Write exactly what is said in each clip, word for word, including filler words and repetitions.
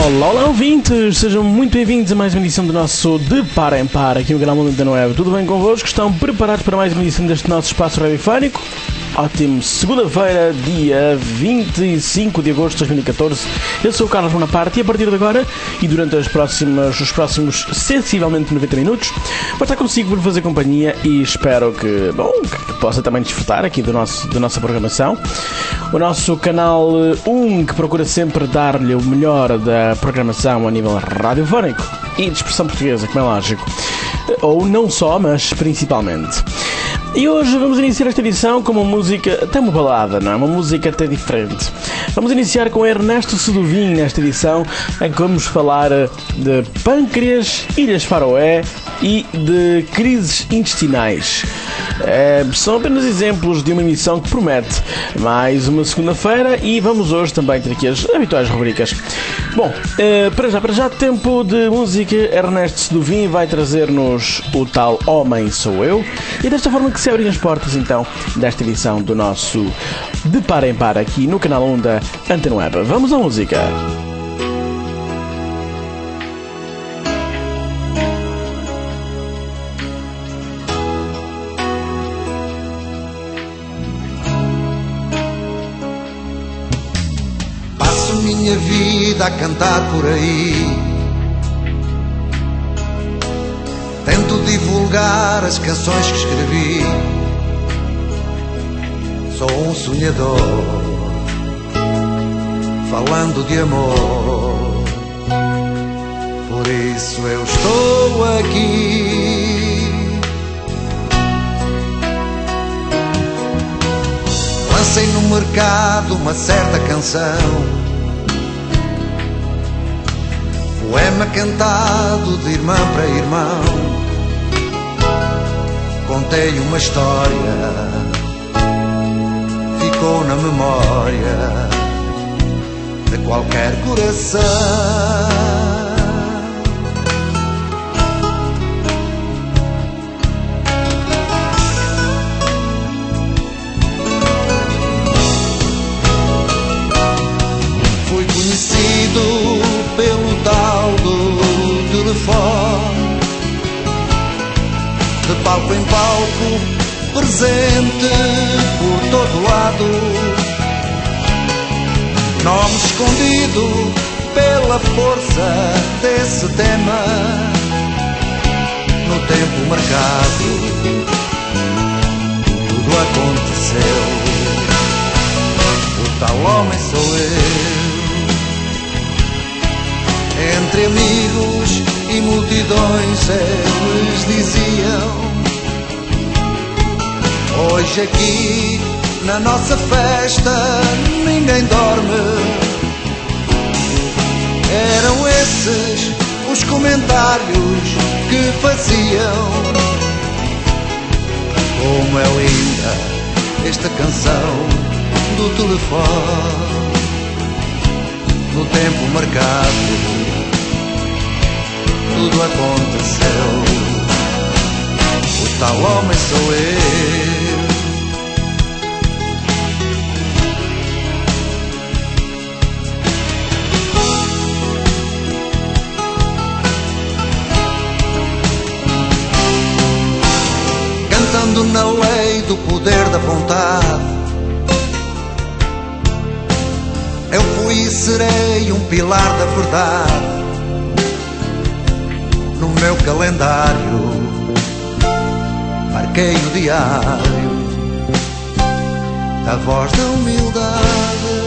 Olá, olá ouvintes, sejam muito bem-vindos a mais uma edição do nosso De Par em Par, aqui no canal Mundo da Web. Tudo bem convosco? Estão preparados para mais uma edição deste nosso espaço radiofónico? Ótimo, segunda-feira, dia vinte e cinco de agosto de dois mil e catorze. Eu sou o Carlos Bonaparte e a partir de agora e durante as próximas, os próximos sensivelmente noventa minutos vou estar consigo por fazer companhia e espero que, bom, que possa também desfrutar aqui do nosso, da nossa programação. O nosso canal um, que procura sempre dar-lhe o melhor da programação a nível radiofónico e de expressão portuguesa, como é lógico. Ou não só, mas principalmente. E hoje vamos iniciar esta edição com uma música, até uma balada, não é? Uma música até diferente. Vamos iniciar com Ernesto Seduvim nesta edição, em que vamos falar de pâncreas, Ilhas Faroé e de crises intestinais. É, são apenas exemplos de uma emissão que promete mais uma segunda-feira e vamos hoje também ter aqui as habituais rubricas. Bom, é, para já, para já, tempo de música. Ernesto Seduvim vai trazer-nos o tal Homem Sou Eu e desta forma que se abrem as portas então desta edição do nosso De Par em Par aqui no canal um da Antena Web. Vamos à música. Minha vida a cantar por aí, tento divulgar as canções que escrevi. Sou um sonhador, falando de amor, por isso eu estou aqui. Lancei no mercado uma certa canção, poema cantado de irmã para irmão. Contei uma história, ficou na memória de qualquer coração. Fui conhecido pelo tal do telefone, de palco em palco, presente por todo lado, nome escondido pela força desse tema, no tempo marcado tudo aconteceu. O tal homem sou eu. Entre amigos e multidões eles diziam: hoje aqui na nossa festa ninguém dorme. Eram esses os comentários que faziam. Como é linda esta canção do telefone, no tempo marcado tudo aconteceu. O tal homem sou eu. Cantando na lei do poder da vontade, eu fui e serei um pilar da verdade. No meu calendário marquei o diário da voz da humildade.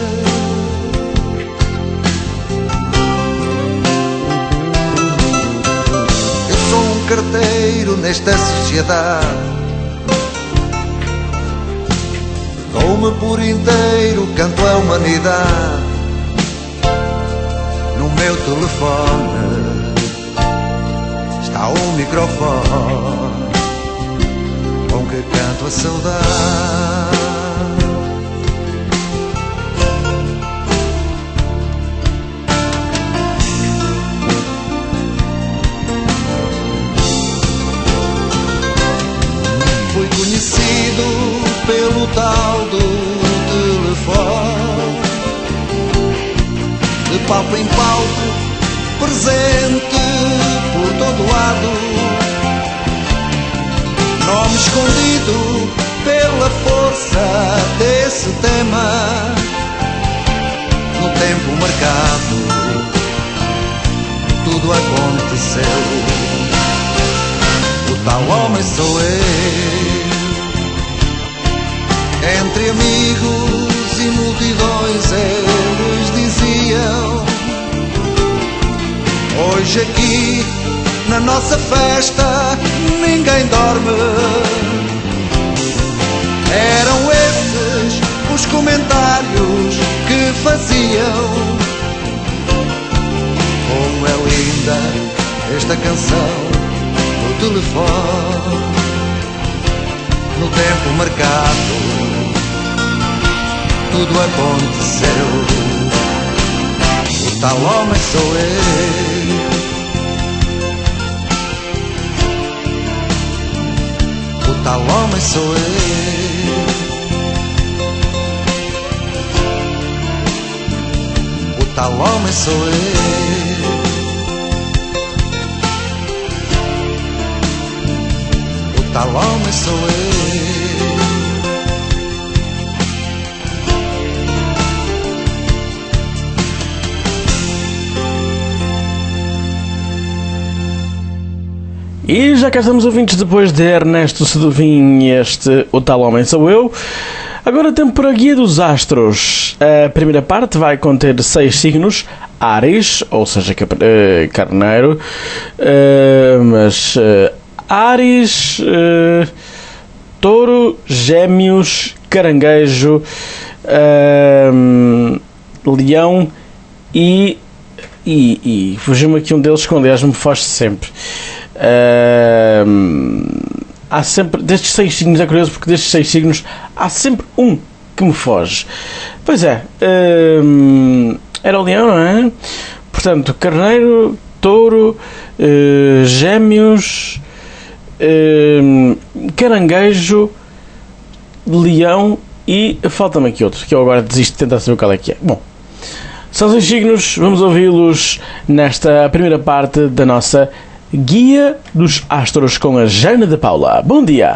Eu sou um carteiro nesta sociedade, dou-me por inteiro, canto a humanidade. No meu telefone está um microfone com que canto a saudade. Fui conhecido pelo tal do telefone, de palco em palco, presente por todo lado, nome escondido pela força desse tema. No tempo marcado tudo aconteceu. O tal homem sou eu. Entre amigos e multidões eles diziam: hoje aqui na nossa festa ninguém dorme. Eram esses os comentários que faziam. Como é linda esta canção no telefone. No tempo marcado tudo aconteceu. O tal homem sou eu. O tal homem sou eu. O tal homem sou eu. O tal homem sou eu. E já cá estamos, ouvintes, depois de Ernesto Seduvim e este O Tal Homem Sou Eu. Agora tempo para a Guia dos Astros. A primeira parte vai conter seis signos: Áries, ou seja, carneiro, uh, mas uh, Áries, uh, Touro, Gêmeos, Caranguejo, uh, Leão e... E, e fugiu-me aqui um deles que, aliás, me foge sempre. Uh, há sempre, destes seis signos, é curioso porque destes seis signos há sempre um que me foge. Pois é, uh, era o Leão, não é? Portanto, Carneiro, Touro, uh, Gêmeos, uh, Caranguejo, Leão e falta-me aqui outro, que eu agora desisto de tentar saber qual é que é. Bom, são seis signos, vamos ouvi-los nesta primeira parte da nossa Guia dos Astros com a Jana de Paula. Bom dia!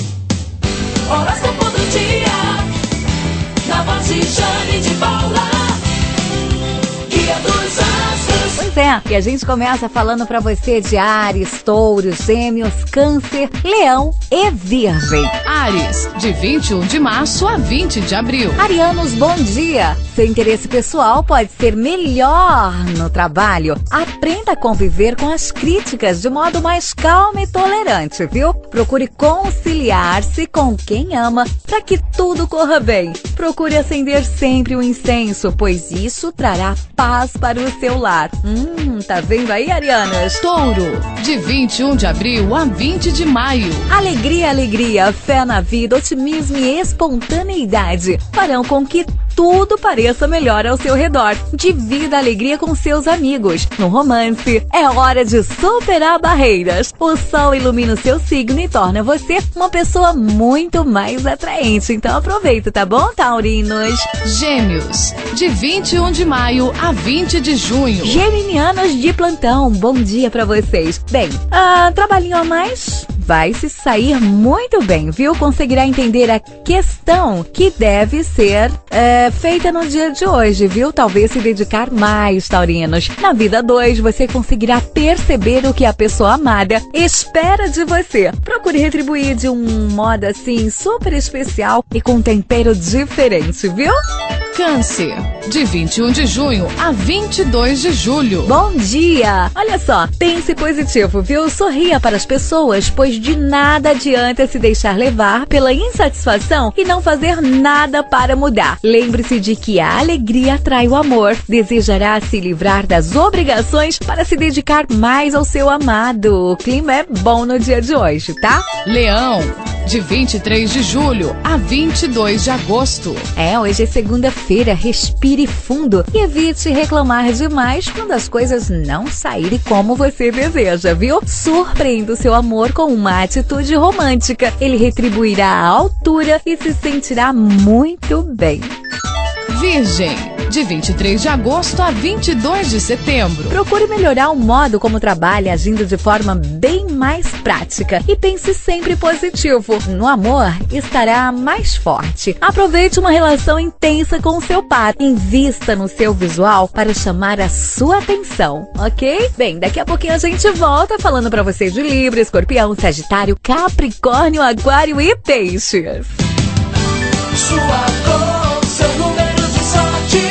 Horóscopo do dia, na voz de Jane de Paula. Guia dos Astros. Pois é, e a gente começa falando pra você de Áries, Touros, Gêmeos, Câncer, Leão e Virgem. Áries, de vinte e um de março a vinte de abril. Arianos, bom dia! Seu interesse pessoal pode ser melhor no trabalho. Aprenda a conviver com as críticas de modo mais calmo e tolerante, viu? Procure conciliar-se com quem ama para que tudo corra bem. Procure acender sempre o incenso, pois isso trará paz para o seu lar. Hum, tá vendo aí, arianos? Touro, de vinte e um de abril a vinte de maio. Alegria, alegria, fé na vida, otimismo e espontaneidade farão com que tudo pareça melhor ao seu redor. Divida a alegria com seus amigos. No romance, é hora de superar barreiras. O sol ilumina o seu signo e torna você uma pessoa muito mais atraente. Então aproveita, tá bom, taurinos? Gêmeos, de vinte e um de maio a vinte de junho. Geminianos de plantão, bom dia pra vocês. Bem, ah, trabalhinho a mais? Vai se sair muito bem, viu? Conseguirá entender a questão que deve ser é, feita no dia de hoje, viu? Talvez se dedicar mais, taurinos. Na vida dois, você conseguirá perceber o que a pessoa amada espera de você. Procure retribuir de um modo assim super especial e com um tempero diferente, viu? Câncer, de vinte e um de junho a vinte e dois de julho. Bom dia! Olha só, pense positivo, viu? Sorria para as pessoas, pois de nada adianta se deixar levar pela insatisfação e não fazer nada para mudar. Lembre-se de que a alegria atrai o amor. Desejará se livrar das obrigações para se dedicar mais ao seu amado. O clima é bom no dia de hoje, tá? Leão, de vinte e três de julho a vinte e dois de agosto. É, hoje é segunda-feira, respire fundo e evite reclamar demais quando as coisas não saírem como você deseja, viu? Surpreenda o seu amor com uma atitude romântica. Ele retribuirá à altura e se sentirá muito bem. Virgem, de vinte e três de agosto a vinte e dois de setembro. Procure melhorar o modo como trabalha, agindo de forma bem mais prática. E pense sempre positivo. No amor, estará mais forte. Aproveite uma relação intensa com o seu par. Invista no seu visual para chamar a sua atenção, ok? Bem, daqui a pouquinho a gente volta falando para vocês de Libra, Escorpião, Sagitário, Capricórnio, Aquário e Peixes. Sua cor, seu número de sorte.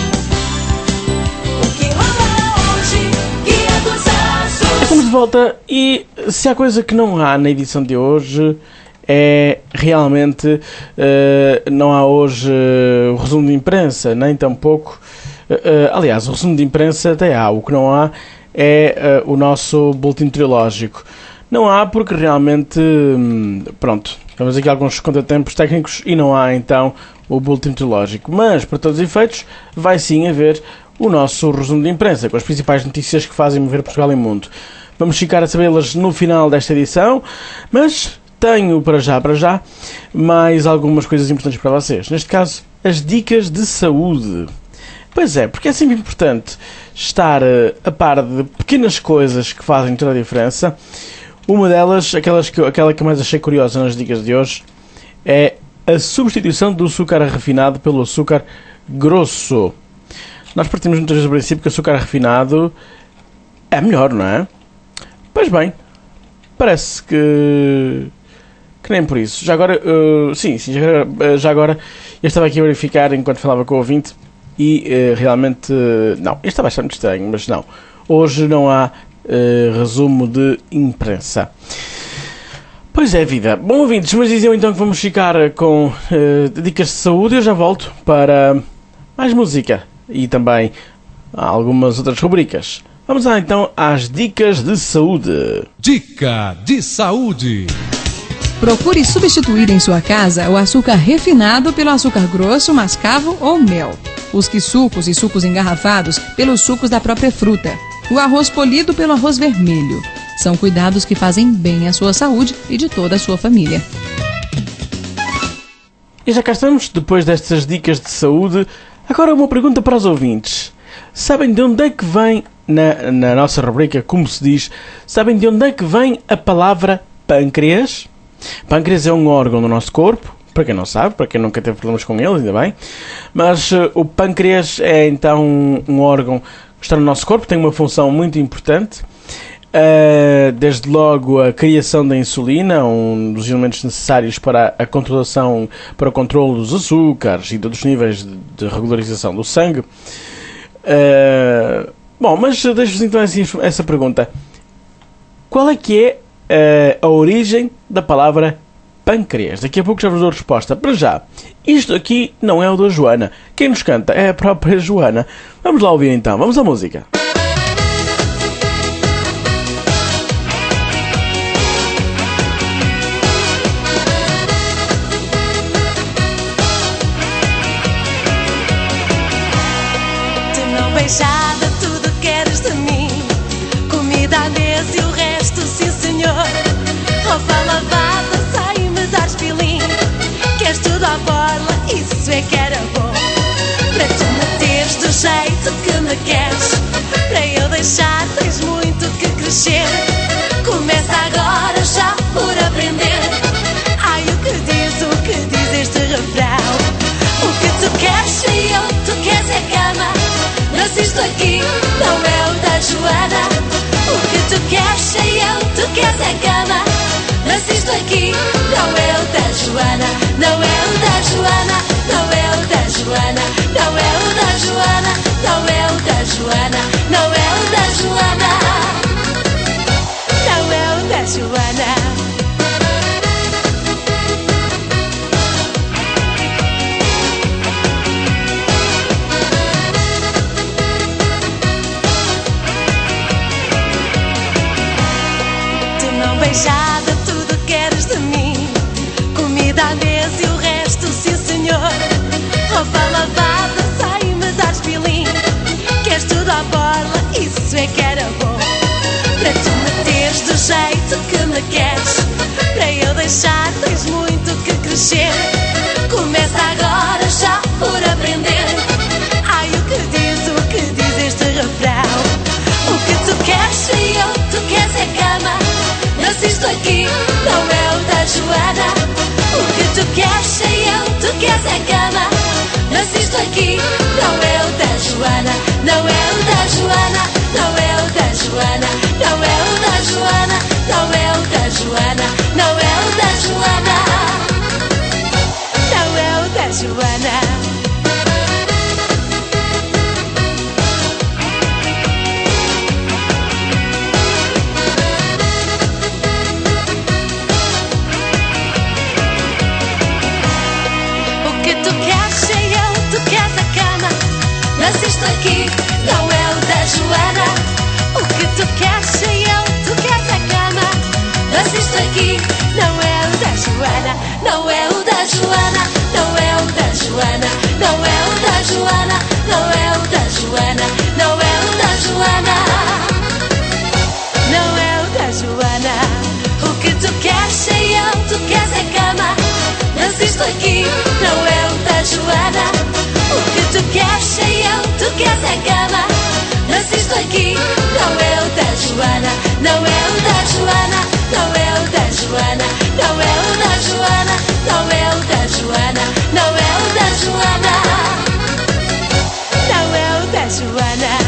O que rola hoje, guia dos astros. Estamos de volta e se há coisa que não há na edição de hoje é realmente uh, não há hoje uh, o resumo de imprensa, nem tampouco uh, uh, aliás, o resumo de imprensa até há, o que não há é uh, o nosso boletim meteorológico. Não há porque realmente hum, pronto, temos aqui alguns contratempos técnicos e não há então o boletim meteorológico, mas para todos os efeitos vai sim haver o nosso resumo de imprensa com as principais notícias que fazem mover Portugal e mundo. Vamos ficar a sabê-las no final desta edição, mas tenho para já, para já, mais algumas coisas importantes para vocês. Neste caso, as dicas de saúde. Pois é, porque é sempre importante estar a par de pequenas coisas que fazem toda a diferença. Uma delas, aquelas que, aquela que eu mais achei curiosa nas dicas de hoje, é a substituição do açúcar refinado pelo açúcar grosso. Nós partimos muitas vezes do princípio que o açúcar refinado é melhor, não é? Pois bem, parece que... que nem por isso. Já agora, uh, sim, sim, já agora, já agora, eu estava aqui a verificar enquanto falava com o ouvinte e uh, realmente, uh, não, isto está bastante estranho, mas não. Hoje não há uh, resumo de imprensa. Pois é, vida. Bom, ouvintes, mas diziam então que vamos ficar com uh, dicas de saúde. Eu já volto para mais música e também algumas outras rubricas. Vamos lá então às dicas de saúde. Dica de saúde. Procure substituir em sua casa o açúcar refinado pelo açúcar grosso, mascavo ou mel. Busque sucos e sucos engarrafados pelos sucos da própria fruta. O arroz polido pelo arroz vermelho. São cuidados que fazem bem à sua saúde e de toda a sua família. E já cá estamos, depois destas dicas de saúde. Agora uma pergunta para os ouvintes. Sabem de onde é que vem, na, na nossa rubrica, como se diz, sabem de onde é que vem a palavra pâncreas? Pâncreas é um órgão do nosso corpo, para quem não sabe, para quem nunca teve problemas com ele, ainda bem. Mas uh, o pâncreas é então um, um órgão que está no nosso corpo, tem uma função muito importante. Uh, desde logo a criação da insulina, um dos elementos necessários para a controlação, para o controle dos açúcares e dos níveis de, de regularização do sangue. Uh, bom, mas deixo-vos então assim, essa pergunta. Qual é que é uh, a origem da palavra pâncreas? Daqui a pouco já vos dou a resposta. Para já, isto aqui não é o da Joana. Quem nos canta é a própria Joana. Vamos lá ouvir então, vamos à música. Beijada, tudo queres de mim. Comida à mesa e o resto, sim senhor. Roupa lavada, sai-me dar filim. Queres tudo à borla, isso é que era bom. Para tu me teres do jeito que me queres. Para eu deixar, tens muito que crescer. Começa agora já por aprender. Ai, o que diz, o que diz este refrão? O que tu queres e eu, tu queres é cama. Mas isto aqui não é o da Joana. O que tu queres sei eu, tu queres é cama. Mas isto aqui não é o da Joana. Não é o da Joana. Não é o da Joana. Não é o da Joana. Não é o da Joana. Não é o da Joana. Não é o da Joana. Beijada, tudo queres de mim. Comida à mesa e o resto, sim senhor. Roupa lavada, sai-me dar filim. Queres tudo à borla, isso é que era bom. Para tu me teres do jeito que me queres. Para eu deixar, tens muito que crescer. Começa agora já por aprender. Ai, queres cheião, tu queres a cama. Nasceste aqui, não é o da Joana, não é o da Joana, não é o da Joana, não é o da Joana, não é o da Joana, não é o da Joana, não é o da Joana. Nasceste aqui, não é o da Joana. O que tu queres, cheião, tu queres a cama. Nasceste aqui, não é o da Joana, não é o da Joana, não é o da Joana, não é o da Joana, não é o da Joana, não é o da Joana, não é o da Joana. O que tu queres, cheião, tu queres a cama. Nasceste aqui, não é o da Joana. O que tu queres, cheião, tu queres a cama. Nasceste aqui, não é o da Joana, não é o da Joana, não é o da Joana, não é o da Joana, não é o da Joana, não é o da Joana, não é o da Joana.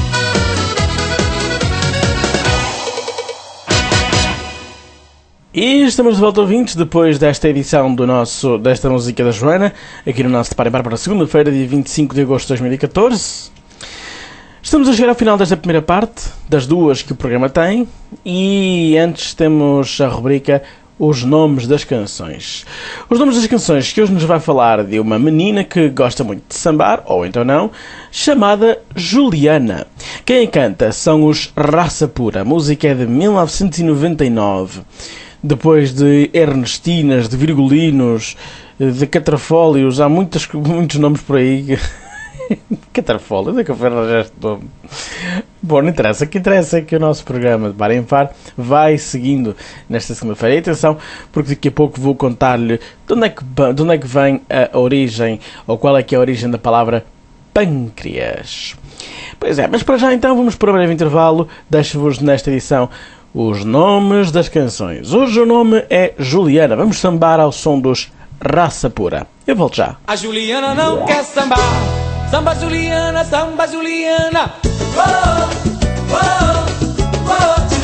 E estamos de volta, ouvintes, depois desta edição do nosso, desta música da Joana, aqui no nosso De Par em Par para segunda-feira, dia vinte e cinco de agosto de dois mil e catorze. Estamos a chegar ao final desta primeira parte, das duas que o programa tem, e antes temos a rubrica Os Nomes das Canções. Os nomes das canções que hoje nos vai falar de uma menina que gosta muito de sambar, ou então não, chamada Juliana. Quem a canta são os Raça Pura. A música é de mil novecentos e noventa e nove. Depois de Ernestinas, de Virgulinos, de Catrafólios, há muitos, muitos nomes por aí. Catrafólios, é que eu fui arranjar este nome. Bom, não interessa, o que interessa é que o nosso programa de Par em Par vai seguindo nesta segunda-feira. E atenção, porque daqui a pouco vou contar-lhe de onde é que, de onde é que vem a origem, ou qual é que é a origem da palavra pâncreas. Pois é, mas para já então vamos para um breve intervalo. Deixo-vos nesta edição os nomes das canções. Hoje o nome é Juliana. Vamos sambar ao som dos Raça Pura. Eu volto já. A Juliana não quer sambar. Samba Juliana, samba Juliana. Oh, oh, oh,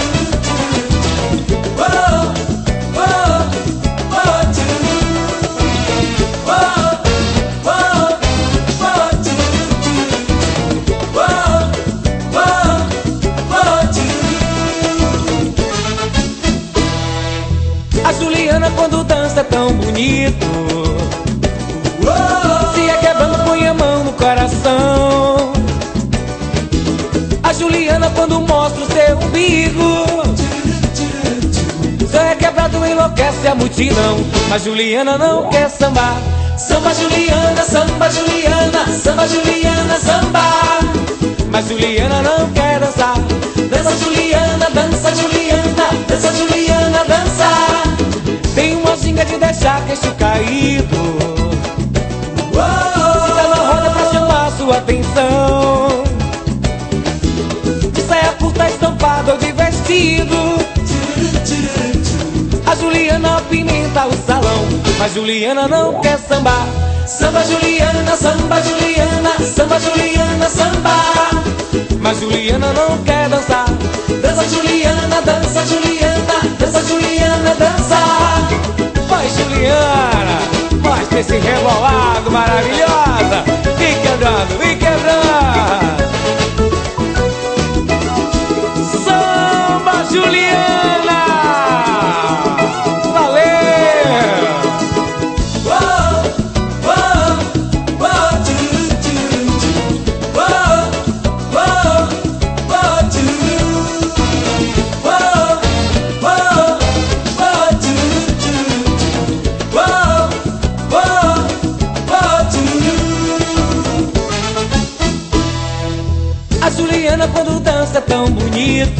oh, oh, a Juliana quando dança é tão bonito. Se é quebrando põe a mão no coração. A Juliana quando mostra o seu umbigo. Se é quebrado enlouquece a multidão. Mas Juliana não quer sambar. Samba Juliana, samba Juliana, samba Juliana, samba. Mas Juliana não quer dançar. Dança Juliana, dança Juliana, dança Juliana, dança. Tem uma ginga de deixar queixo caído. Se ela roda pra chamar sua atenção. De saia curta estampada ou de vestido. A Juliana pimenta o salão. Mas Juliana não quer sambar. Samba Juliana, samba Juliana, samba Juliana, samba. Mas Juliana não quer dançar. Dança Juliana, dança Juliana, dança Juliana, dança. Vai Juliana, mostra esse rebolado maravilhosa. E quebrando, e quebrando. Samba Juliana. Quando dança é tão bonito.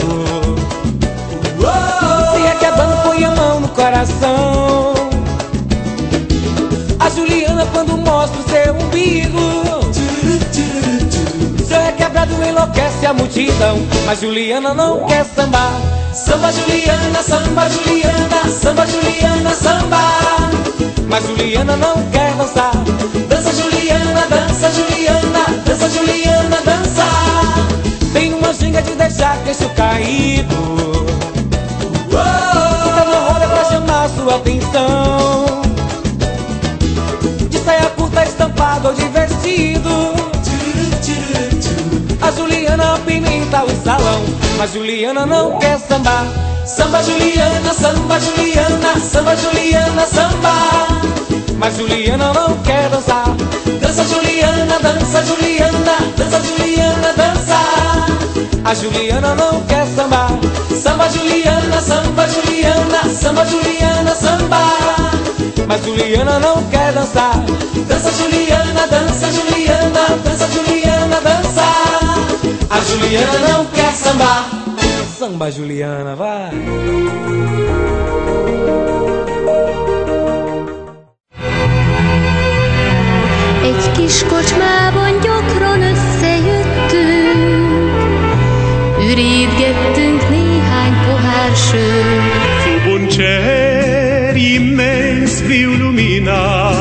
Se é quebrando põe a mão no coração. A Juliana quando mostra o seu umbigo. Se é quebrado enlouquece a multidão. Mas Juliana não quer sambar. Samba Juliana, samba Juliana, samba Juliana, samba. mas Juliana não quer dançar. Dança Juliana, dança Juliana, dança Juliana, dança. Tem uma ginga de deixar queixo caído. Fica na roda pra chamar sua atenção. De saia curta, estampada ou de vestido. A Juliana apimenta o salão, mas Juliana não quer sambar. Samba Juliana, samba Juliana, samba Juliana, samba. Mas Juliana não quer dançar. Dança Juliana, dança Juliana, dança Juliana, dança. A Juliana não quer sambar. Samba Juliana, samba Juliana, samba Juliana, samba. Mas Juliana não quer dançar. Dança Juliana, dança Juliana, dança Juliana, dança. A Juliana não quer sambar. Samba Juliana, vai. Egy kis kocsmában gyakran összejöttünk, ürítgettünk néhány pohár sört. Sub un cer immens viu lumina,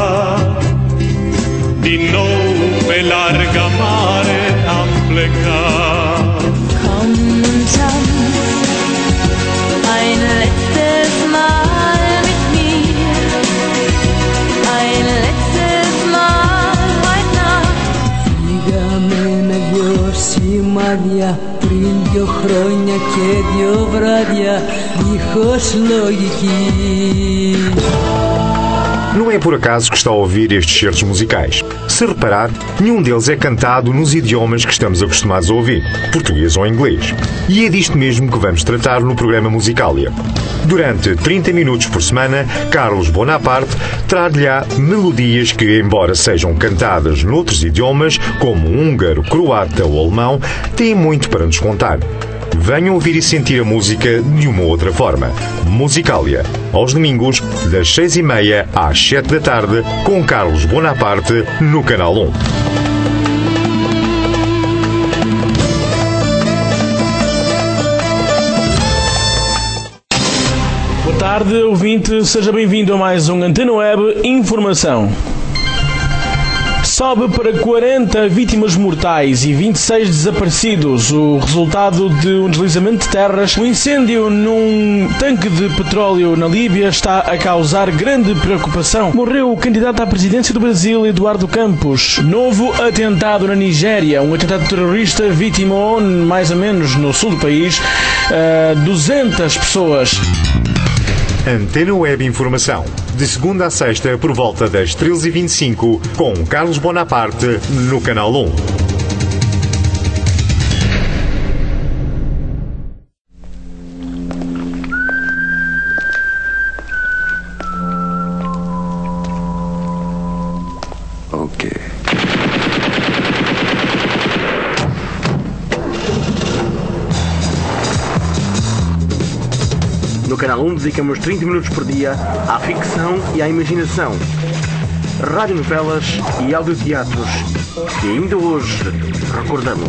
din nou pe larga mare am plecat. Komm und tanz ein letztes Mal mit mir, ein letztes Mal heute Nacht. Стигаме на горси магия, приньо хроня кедιο βράδια, δίχως λογική. Não é por acaso que está a ouvir estes certos musicais. Se reparar, nenhum deles é cantado nos idiomas que estamos acostumados a ouvir, português ou inglês. E é disto mesmo que vamos tratar no programa Musicalia. Durante trinta minutos por semana, Carlos Bonaparte trará-lhe-á melodias que, embora sejam cantadas noutros idiomas, como húngaro, croata ou alemão, têm muito para nos contar. Venham ouvir e sentir a música de uma outra forma. Musicalia, aos domingos, das seis e meia às sete da tarde, com Carlos Bonaparte, no Canal um. Boa tarde, ouvinte, seja bem-vindo a mais um Antena Web Informação. Sobe para quarenta vítimas mortais e vinte e seis desaparecidos. O resultado de um deslizamento de terras. Um incêndio num tanque de petróleo na Líbia está a causar grande preocupação. Morreu o candidato à presidência do Brasil, Eduardo Campos. Novo atentado na Nigéria. Um atentado terrorista vitimou, mais ou menos no sul do país, duzentas pessoas. Antena Web Informação. De segunda a sexta, por volta das treze e vinte e cinco, com Carlos Bonaparte, no Canal um. Ok. No Canal um dedicamos trinta minutos por dia à ficção e à imaginação, radionovelas e audioteatros que ainda hoje recordamos.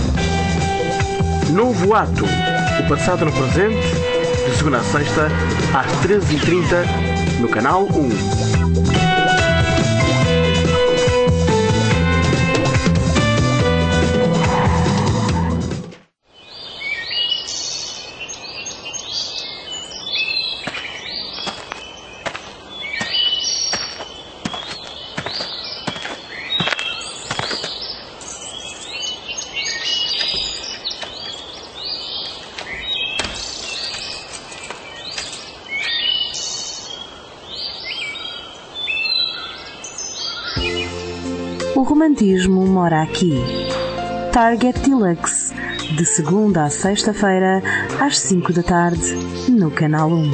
Novo Ato, o passado no presente, de segunda a sexta, às treze e trinta, no Canal um. O romantismo mora aqui. Target Deluxe, de segunda a sexta-feira, às cinco da tarde, no Canal um.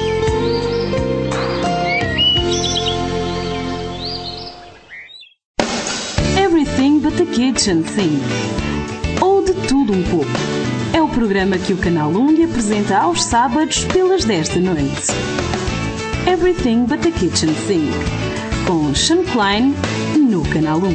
Everything but the Kitchen Sink. Ou de tudo um pouco. É o programa que o Canal um lhe apresenta aos sábados pelas dez da noite. Everything but the Kitchen Sink, com Sean Klein, no Canal um.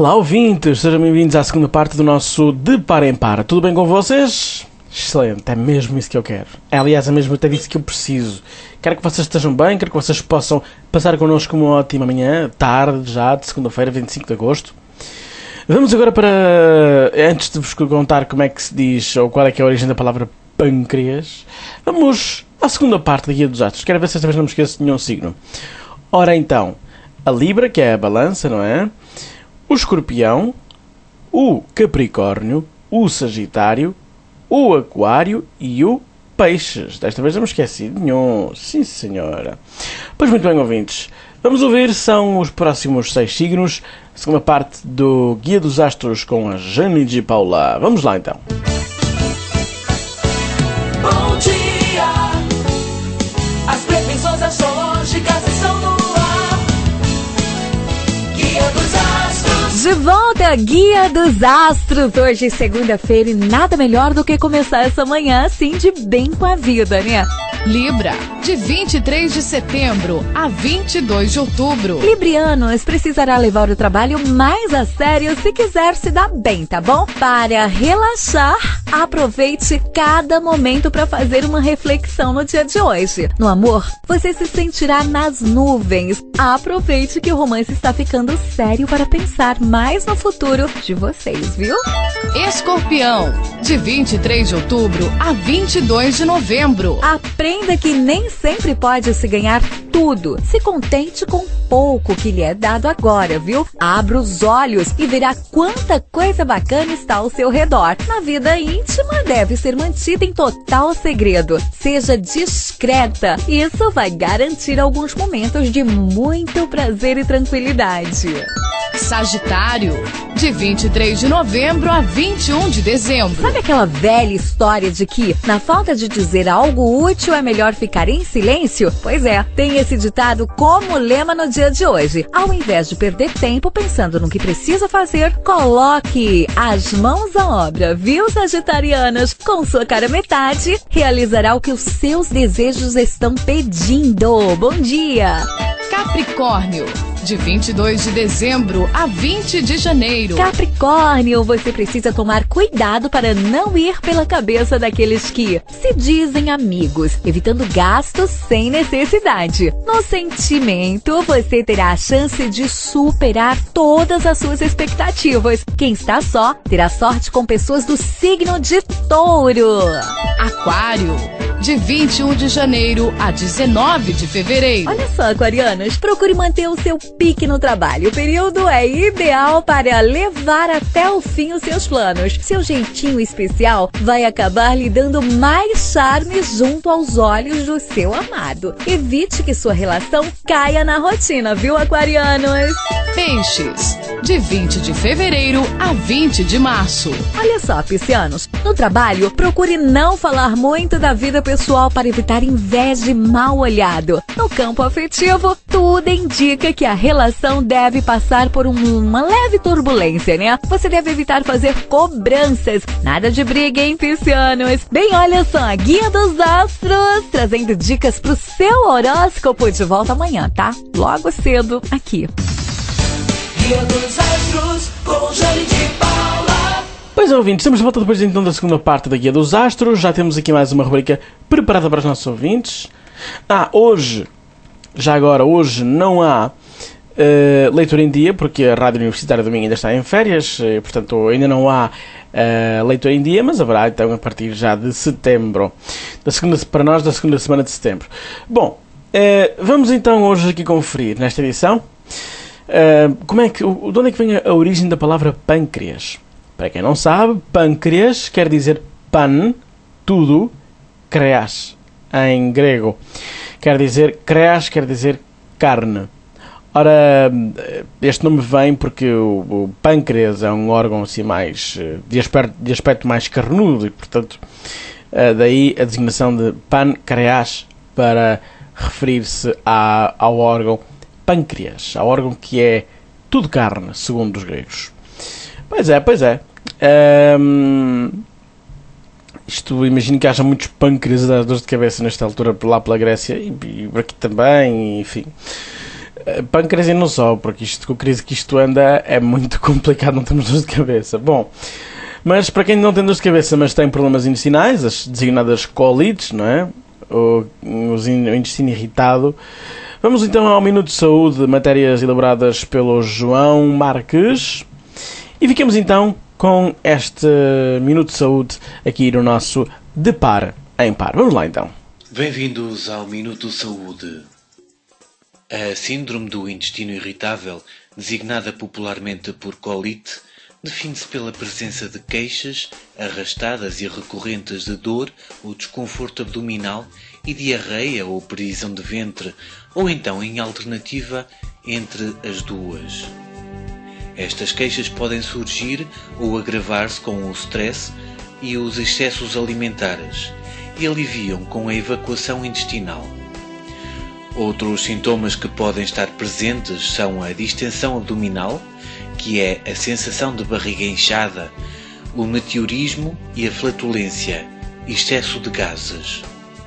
Olá, ouvintes, sejam bem-vindos à segunda parte do nosso De Para em Para. Tudo bem com vocês? Excelente, é mesmo isso que eu quero. É, aliás, é mesmo até disso que eu preciso. Quero que vocês estejam bem, quero que vocês possam passar connosco uma ótima manhã, tarde já, de segunda-feira, vinte e cinco de agosto. Vamos agora para... Antes de vos contar como é que se diz, ou qual é que é a origem da palavra pâncreas, vamos à segunda parte da Guia dos Astros. Quero ver se esta vez não me esqueço de nenhum signo. Ora então, a Libra, que é a balança, não é? O Escorpião, o Capricórnio, o Sagitário, o Aquário e o Peixes. Desta vez não me esqueci de nenhum. Sim, senhora. Pois muito bem, ouvintes. Vamos ouvir, são os próximos seis signos. Segunda parte do Guia dos Astros com a Jane de Paula. Vamos lá, então. Bom dia. As previsões astrológicas estão no ar. Guia dos Astros. De volta, Guia dos Astros. Hoje, segunda-feira, e nada melhor do que começar essa manhã assim de bem com a vida, né? Libra, de vinte e três de setembro a vinte e dois de outubro. Librianos, precisará levar o trabalho mais a sério se quiser se dar bem, tá bom? Para relaxar, aproveite cada momento para fazer uma reflexão no dia de hoje. No amor, você se sentirá nas nuvens. Aproveite que o romance está ficando sério para pensar mais no futuro de vocês, viu? Escorpião, de vinte e três de outubro a vinte e dois de novembro. Aprenda que nem sempre pode se ganhar tudo. Se contente com pouco que lhe é dado agora, viu? Abra os olhos e verá quanta coisa bacana está ao seu redor. Na vida íntima deve ser mantida em total segredo. Seja discreta. Isso vai garantir alguns momentos de muito prazer e tranquilidade. Sagitário, de vinte e três de novembro a vinte e um de dezembro. Sabe aquela velha história de que, na falta de dizer algo útil, é melhor ficar em silêncio? Pois é, tem esse ditado como lema no dia de hoje. Ao invés de perder tempo pensando no que precisa fazer, coloque as mãos à obra, viu, sagitarianas? Com sua cara metade, realizará o que os seus desejos estão pedindo. Bom dia! Capricórnio, de vinte e dois de dezembro a vinte de janeiro. Capricórnio, você precisa tomar cuidado para não ir pela cabeça daqueles que se dizem amigos, evitando gastos sem necessidade. No sentimento, você terá a chance de superar todas as suas expectativas. Quem está só, terá sorte com pessoas do signo de Touro. Aquário, de vinte e um de janeiro a dezenove de fevereiro. Olha só, aquarianos, procure manter o seu pique no trabalho. O período é ideal para levar até o fim os seus planos. Seu jeitinho especial vai acabar lhe dando mais charme junto aos olhos do seu amado. Evite que sua relação caia na rotina, viu, aquarianos? Peixes, de vinte de fevereiro a vinte de março. Olha só, piscianos, no trabalho, procure não falar muito da vida pessoal para evitar inveja e mal olhado. No campo afetivo, tudo indica que a relação deve passar por um, uma leve turbulência, né? Você deve evitar fazer cobranças. Nada de briga, hein, piscianos? Bem, olha só, a Guia dos Astros, trazendo dicas pro seu horóscopo, de volta amanhã, tá? Logo cedo, aqui. Guia dos Astros com Jane de Paula. Pois é, ouvintes, estamos de volta depois então da segunda parte da Guia dos Astros. Já temos aqui mais uma rubrica preparada para os nossos ouvintes. Ah, hoje, já agora, hoje não há uh, leitura em dia, porque a Rádio Universitária Domingo ainda está em férias, e, portanto ainda não há uh, leitura em dia, mas haverá então a partir já de setembro, da segunda, para nós da segunda semana de setembro. Bom, uh, vamos então hoje aqui conferir nesta edição uh, como é que, de onde é que vem a origem da palavra pâncreas. Para quem não sabe, pâncreas quer dizer pan, tudo, kreas, em grego. Quer dizer, kreas quer dizer carne. Ora, este nome vem porque o, o pâncreas é um órgão assim mais, de aspecto, de aspecto mais carnudo e, portanto, daí a designação de pancreas para referir-se a, ao órgão pâncreas, ao órgão que é tudo carne, segundo os gregos. Pois é, pois é. Um, isto, imagino que haja muitos pâncreas a dar dores de cabeça nesta altura lá pela Grécia e, e por aqui também, enfim. Pâncreas e não só, porque isto com a crise que isto anda é muito complicado, não temos dores de cabeça. Bom, mas para quem não tem dores de cabeça, mas tem problemas intestinais, as designadas colites, não é? O, o intestino irritado. Vamos então ao Minuto de Saúde, matérias elaboradas pelo João Marques. E ficamos então com este Minuto de Saúde aqui no nosso De Par em Par. Vamos lá então. Bem-vindos ao Minuto de Saúde. A síndrome do intestino irritável, designada popularmente por colite, define-se pela presença de queixas arrastadas e recorrentes de dor ou desconforto abdominal e diarreia ou prisão de ventre, ou então em alternativa entre as duas. Estas queixas podem surgir ou agravar-se com o stress e os excessos alimentares e aliviam com a evacuação intestinal. Outros sintomas que podem estar presentes são a distensão abdominal, que é a sensação de barriga inchada, o meteorismo e a flatulência, excesso de gases.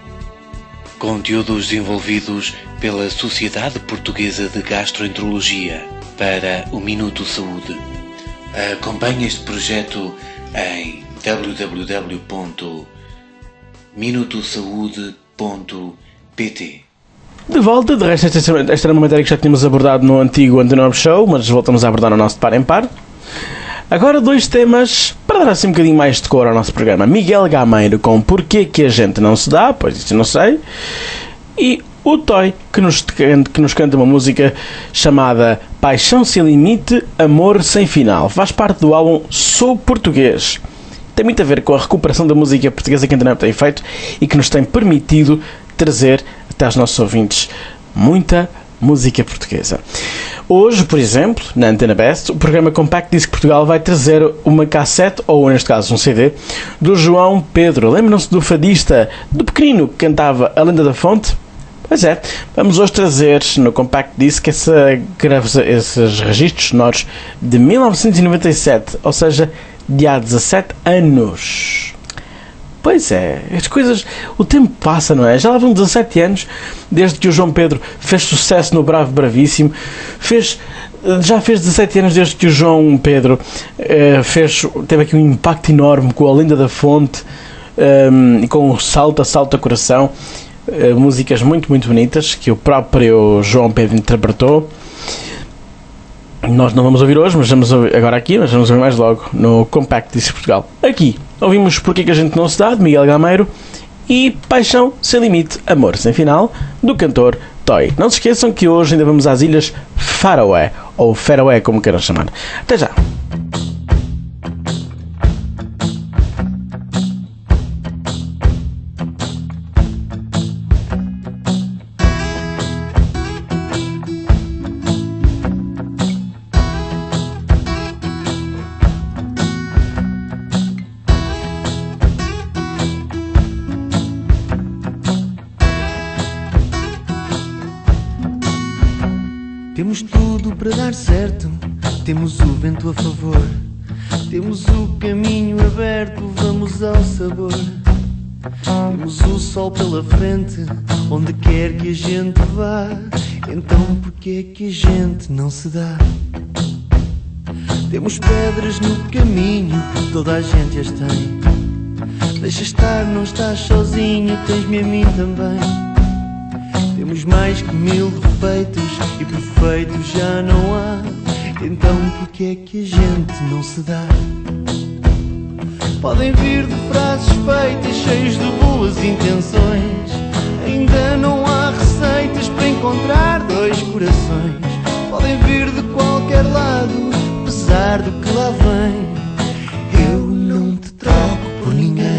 Conteúdos desenvolvidos pela Sociedade Portuguesa de Gastroenterologia para o Minuto Saúde. Acompanhe este projeto em w w w ponto minuto saúde ponto p t. De volta, de resto esta, esta era uma matéria que já tínhamos abordado no antigo Antenor Show, mas voltamos a abordar no nosso Par em Par. Agora dois temas para dar assim um bocadinho mais de cor ao nosso programa. Miguel Gameiro com Porquê que a gente não se dá, pois isso não sei. E o Toy que nos, que nos canta uma música chamada Paixão Sem Limite, Amor Sem Final. Faz parte do álbum Sou Português. Tem muito a ver com a recuperação da música portuguesa que a Antenor tem feito e que nos tem permitido trazer até aos nossos ouvintes muita música portuguesa. Hoje, por exemplo, na Antena Best, o programa Compact Disc Portugal vai trazer uma cassete, ou neste caso um C D, do João Pedro. Lembram-se do fadista, do pequenino que cantava A Lenda da Fonte? Pois é, vamos hoje trazer no Compact Disc essa, esses registros sonoros de mil novecentos e noventa e sete, ou seja, de há dezassete anos. Pois é, as coisas, o tempo passa, não é? Já lá vão dezassete anos desde que o João Pedro fez sucesso no Bravo Bravíssimo, fez, já fez dezassete anos desde que o João Pedro eh, fez, teve aqui um impacto enorme com A Lenda da Fonte um, e com o Salta, Salta Coração, uh, músicas muito, muito bonitas que o próprio João Pedro interpretou. Nós não vamos ouvir hoje, mas vamos ouvir agora aqui, mas vamos ouvir mais logo no Compact Disc Portugal. Aqui ouvimos Porquê que a gente não se dá, de Miguel Gameiro, e Paixão Sem Limite, Amor Sem Final, do cantor Toy. Não se esqueçam que hoje ainda vamos às ilhas Faroé, ou Faroé, como queiram chamar. Até já! Temos tudo para dar certo, temos o vento a favor, temos o caminho aberto, vamos ao sabor. Temos o sol pela frente, onde quer que a gente vá, então porquê que a gente não se dá? Temos pedras no caminho, toda a gente as tem. Deixa estar, não estás sozinho, tens-me a mim também. Temos mais que mil defeitos e perfeitos já não há, então porquê é que a gente não se dá? Podem vir de frases feitas cheias de boas intenções, ainda não há receitas para encontrar dois corações. Podem vir de qualquer lado, apesar do que lá vem, eu não te troco por ninguém.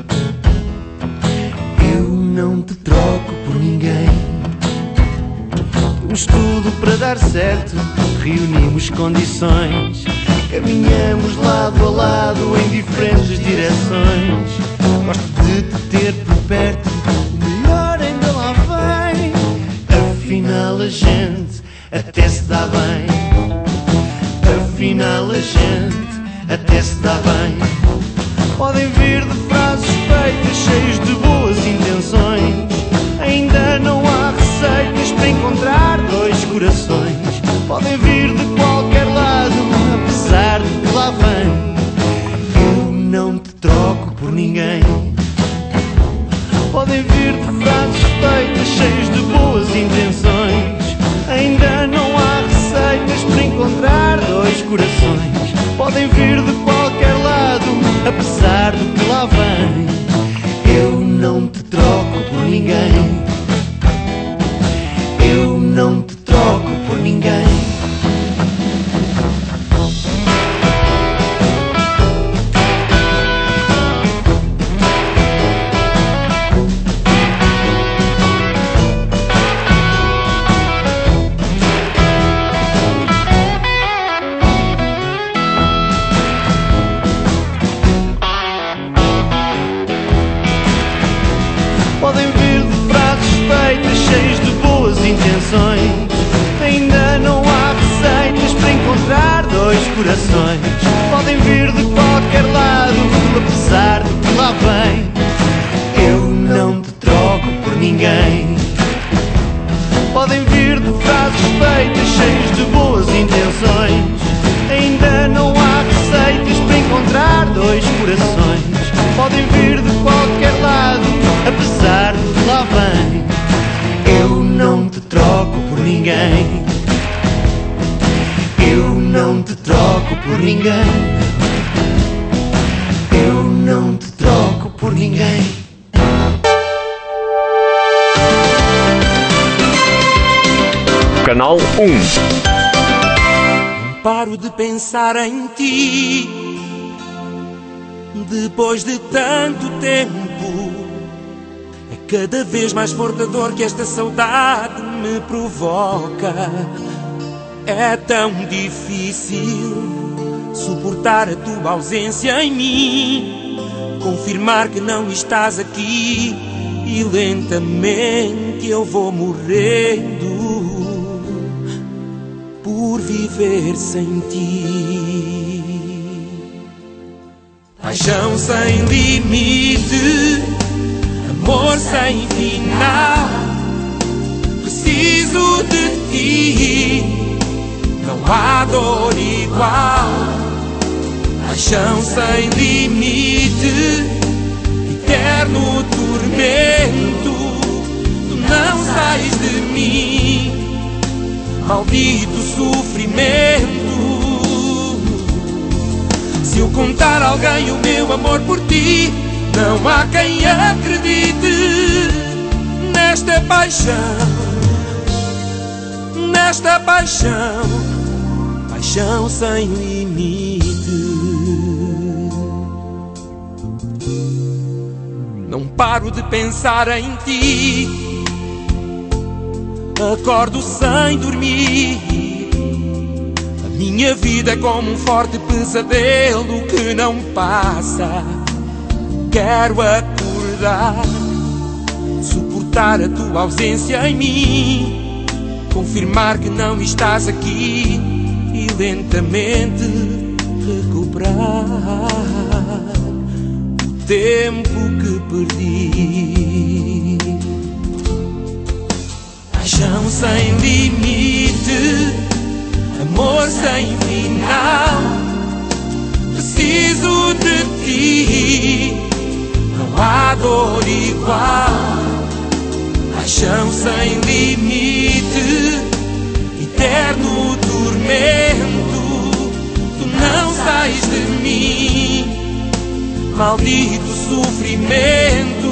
Eu não te troco por ninguém. Temos tudo para dar certo, reunimos condições, caminhamos lado a lado em diferentes direções. Gosto de te ter por perto, o melhor ainda lá vem. Afinal a gente até se dá bem. Afinal a gente até se dá bem. Podem vir de frases feitas cheias de boas intenções, ainda não há receitas para encontrar dois corações. podem vir de qualquer lado, apesar de que lá vem. Eu não te troco por ninguém. Podem vir de frases feitas, cheias de boas intenções. Ainda não há receitas para encontrar dois corações. Podem vir de qualquer lado, apesar do que lá vem. Eu não te troco por ninguém. Eu não te troco por ninguém. Podem vir de frases feitas, cheias de boas intenções. Ainda não há receitas para encontrar dois corações. Podem vir de qualquer lado, apesar do que lá vem. Eu não te troco por ninguém. Podem vir de frases feitas, cheias de boas intenções. Ainda não há receitas para encontrar dois corações. Podem vir de qualquer lado, apesar do que lá vem. Eu não te troco por ninguém. Eu não te troco por ninguém. Eu não te troco por ninguém. Canal um. Não paro de pensar em ti. Depois de tanto tempo, é cada vez mais forte a dor que esta saudade me provoca. É tão difícil suportar a tua ausência em mim, confirmar que não estás aqui, e lentamente eu vou morrendo por viver sem ti. Paixão sem limite, amor sem final. Preciso de ti, não há dor igual. Paixão sem limite, eterno tormento. Tu não sais de mim, maldito sofrimento. Se eu contar a alguém o meu amor por ti, não há quem acredite nesta paixão, nesta paixão, paixão sem limite. Não paro de pensar em ti, acordo sem dormir. Minha vida é como um forte pesadelo que não passa. Quero acordar, suportar a tua ausência em mim, confirmar que não estás aqui e lentamente recuperar o tempo que perdi. Paixão sem limite, amor sem final. Preciso de ti, não há dor igual. Paixão sem limite, eterno tormento. Tu não sais de mim, maldito sofrimento.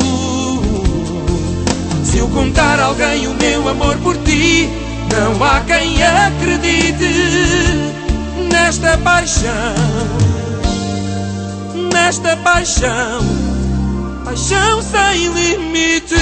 Se eu contar a alguém o meu amor por ti, não há quem acredite nesta paixão, nesta paixão, paixão sem limite.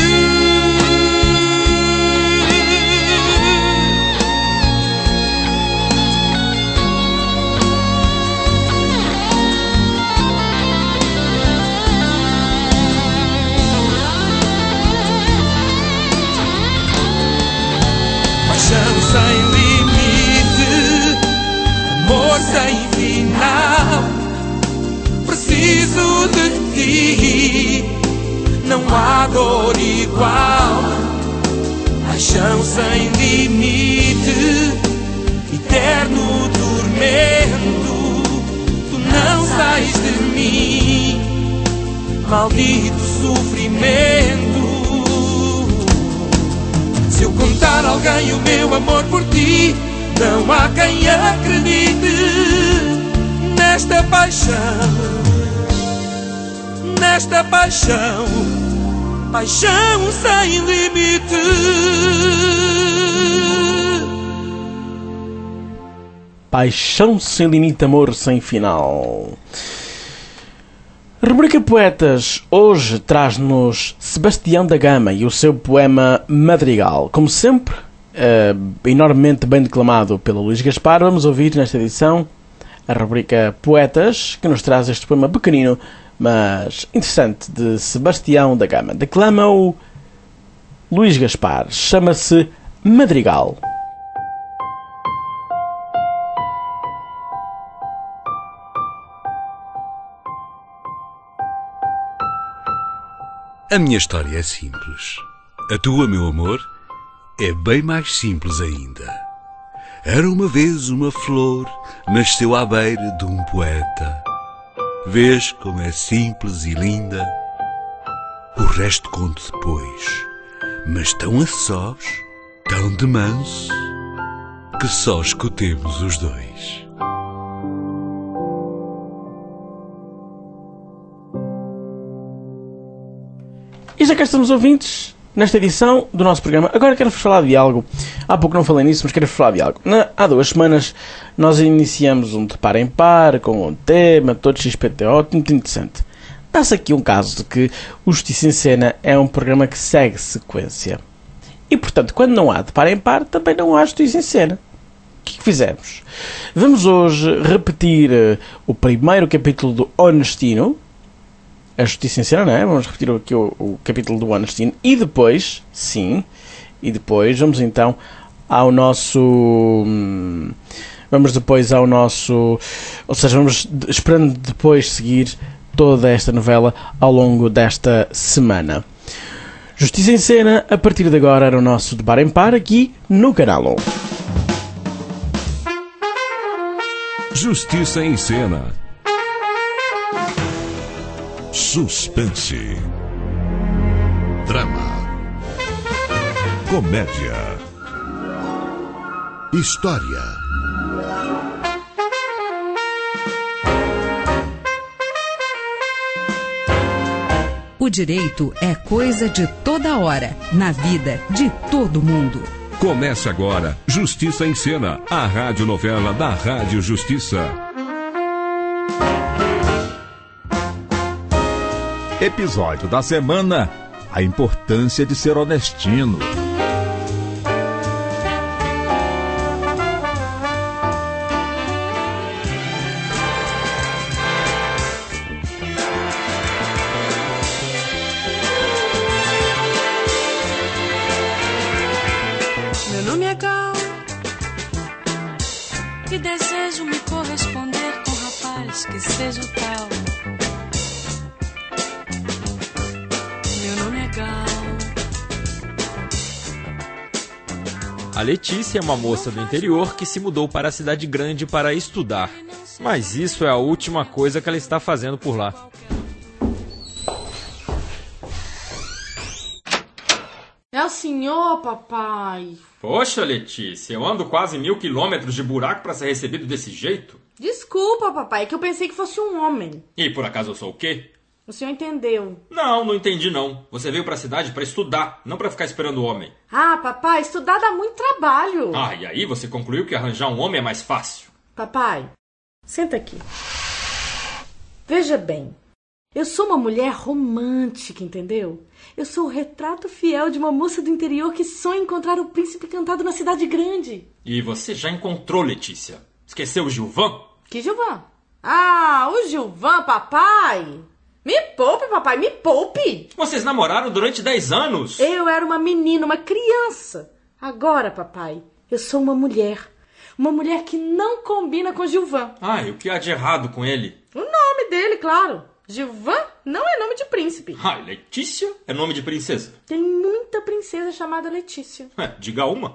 Paixão sem limite, amor sem final. Preciso de ti, não há dor igual. Paixão sem limite, eterno tormento. Tu não sais de mim, maldito sofrimento. Se eu contar a alguém o meu amor por ti, não há quem acredite nesta paixão, nesta paixão, paixão sem limite. Paixão sem limite, amor sem final. A rubrica Poetas hoje traz-nos Sebastião da Gama e o seu poema Madrigal. Como sempre, uh, enormemente bem declamado pelo Luís Gaspar, vamos ouvir nesta edição a rubrica Poetas, que nos traz este poema pequenino, mas interessante, de Sebastião da Gama. Declama o Luís Gaspar. Chama-se Madrigal. A minha história é simples. A tua, meu amor, é bem mais simples ainda. Era uma vez uma flor, nasceu à beira de um poeta. Vês como é simples e linda? O resto conto depois. Mas tão a sós, tão de manso, que só escutemos os dois. E já cá estamos, ouvintes, nesta edição do nosso programa. Agora quero-vos falar de algo. Há pouco não falei nisso, mas quero-vos falar de algo. Na, há duas semanas nós iniciamos um de par em par, com um tema, todo X P T O, muito interessante. Dá-se aqui um caso de que o Justiça em Cena é um programa que segue sequência. E, portanto, quando não há de par em par, também não há Justiça em Cena. O que é que fizemos? Vamos hoje repetir uh, o primeiro capítulo do Honestino, a Justiça em Cena, não é? Vamos repetir aqui o, o capítulo do Honestino e depois, sim, e depois vamos então ao nosso... Hum, vamos depois ao nosso... Ou seja, vamos esperando depois seguir toda esta novela ao longo desta semana. Justiça em Cena, a partir de agora, era o nosso de bar em par aqui no Canal um. Justiça em Cena. Suspense, drama, comédia, história. O direito é coisa de toda hora, na vida de todo mundo. Começa agora Justiça em Cena, a radionovela da Rádio Justiça. Episódio da semana: a importância de ser honestino. Meu nome é Gal e desejo me corresponder com um rapaz que seja o tal. A Letícia é uma moça do interior que se mudou para a cidade grande para estudar. Mas isso é a última coisa que ela está fazendo por lá. É o senhor, papai. Poxa, Letícia, eu ando quase mil quilômetros de buraco para ser recebido desse jeito. Desculpa, papai, é que eu pensei que fosse um homem. E por acaso eu sou o quê? O senhor entendeu? Não, não entendi não. Você veio para a cidade para estudar, não para ficar esperando o homem. Ah, papai, estudar dá muito trabalho. Ah, e aí você concluiu que arranjar um homem é mais fácil. Papai, senta aqui. Veja bem, eu sou uma mulher romântica, entendeu? Eu sou o retrato fiel de uma moça do interior que sonha encontrar o príncipe encantado na cidade grande. E você já encontrou, Letícia? Esqueceu o Gilvan? Que Gilvan? Ah, o Gilvan, papai! Me poupe, papai, me poupe! Vocês namoraram durante dez anos? Eu era uma menina, uma criança. Agora, papai, eu sou uma mulher. Uma mulher que não combina com Gilvan. Ah, e o que há de errado com ele? O nome dele, claro. Gilvan não é nome de príncipe. Ah, Letícia é nome de princesa. Tem muita princesa chamada Letícia. É, diga uma.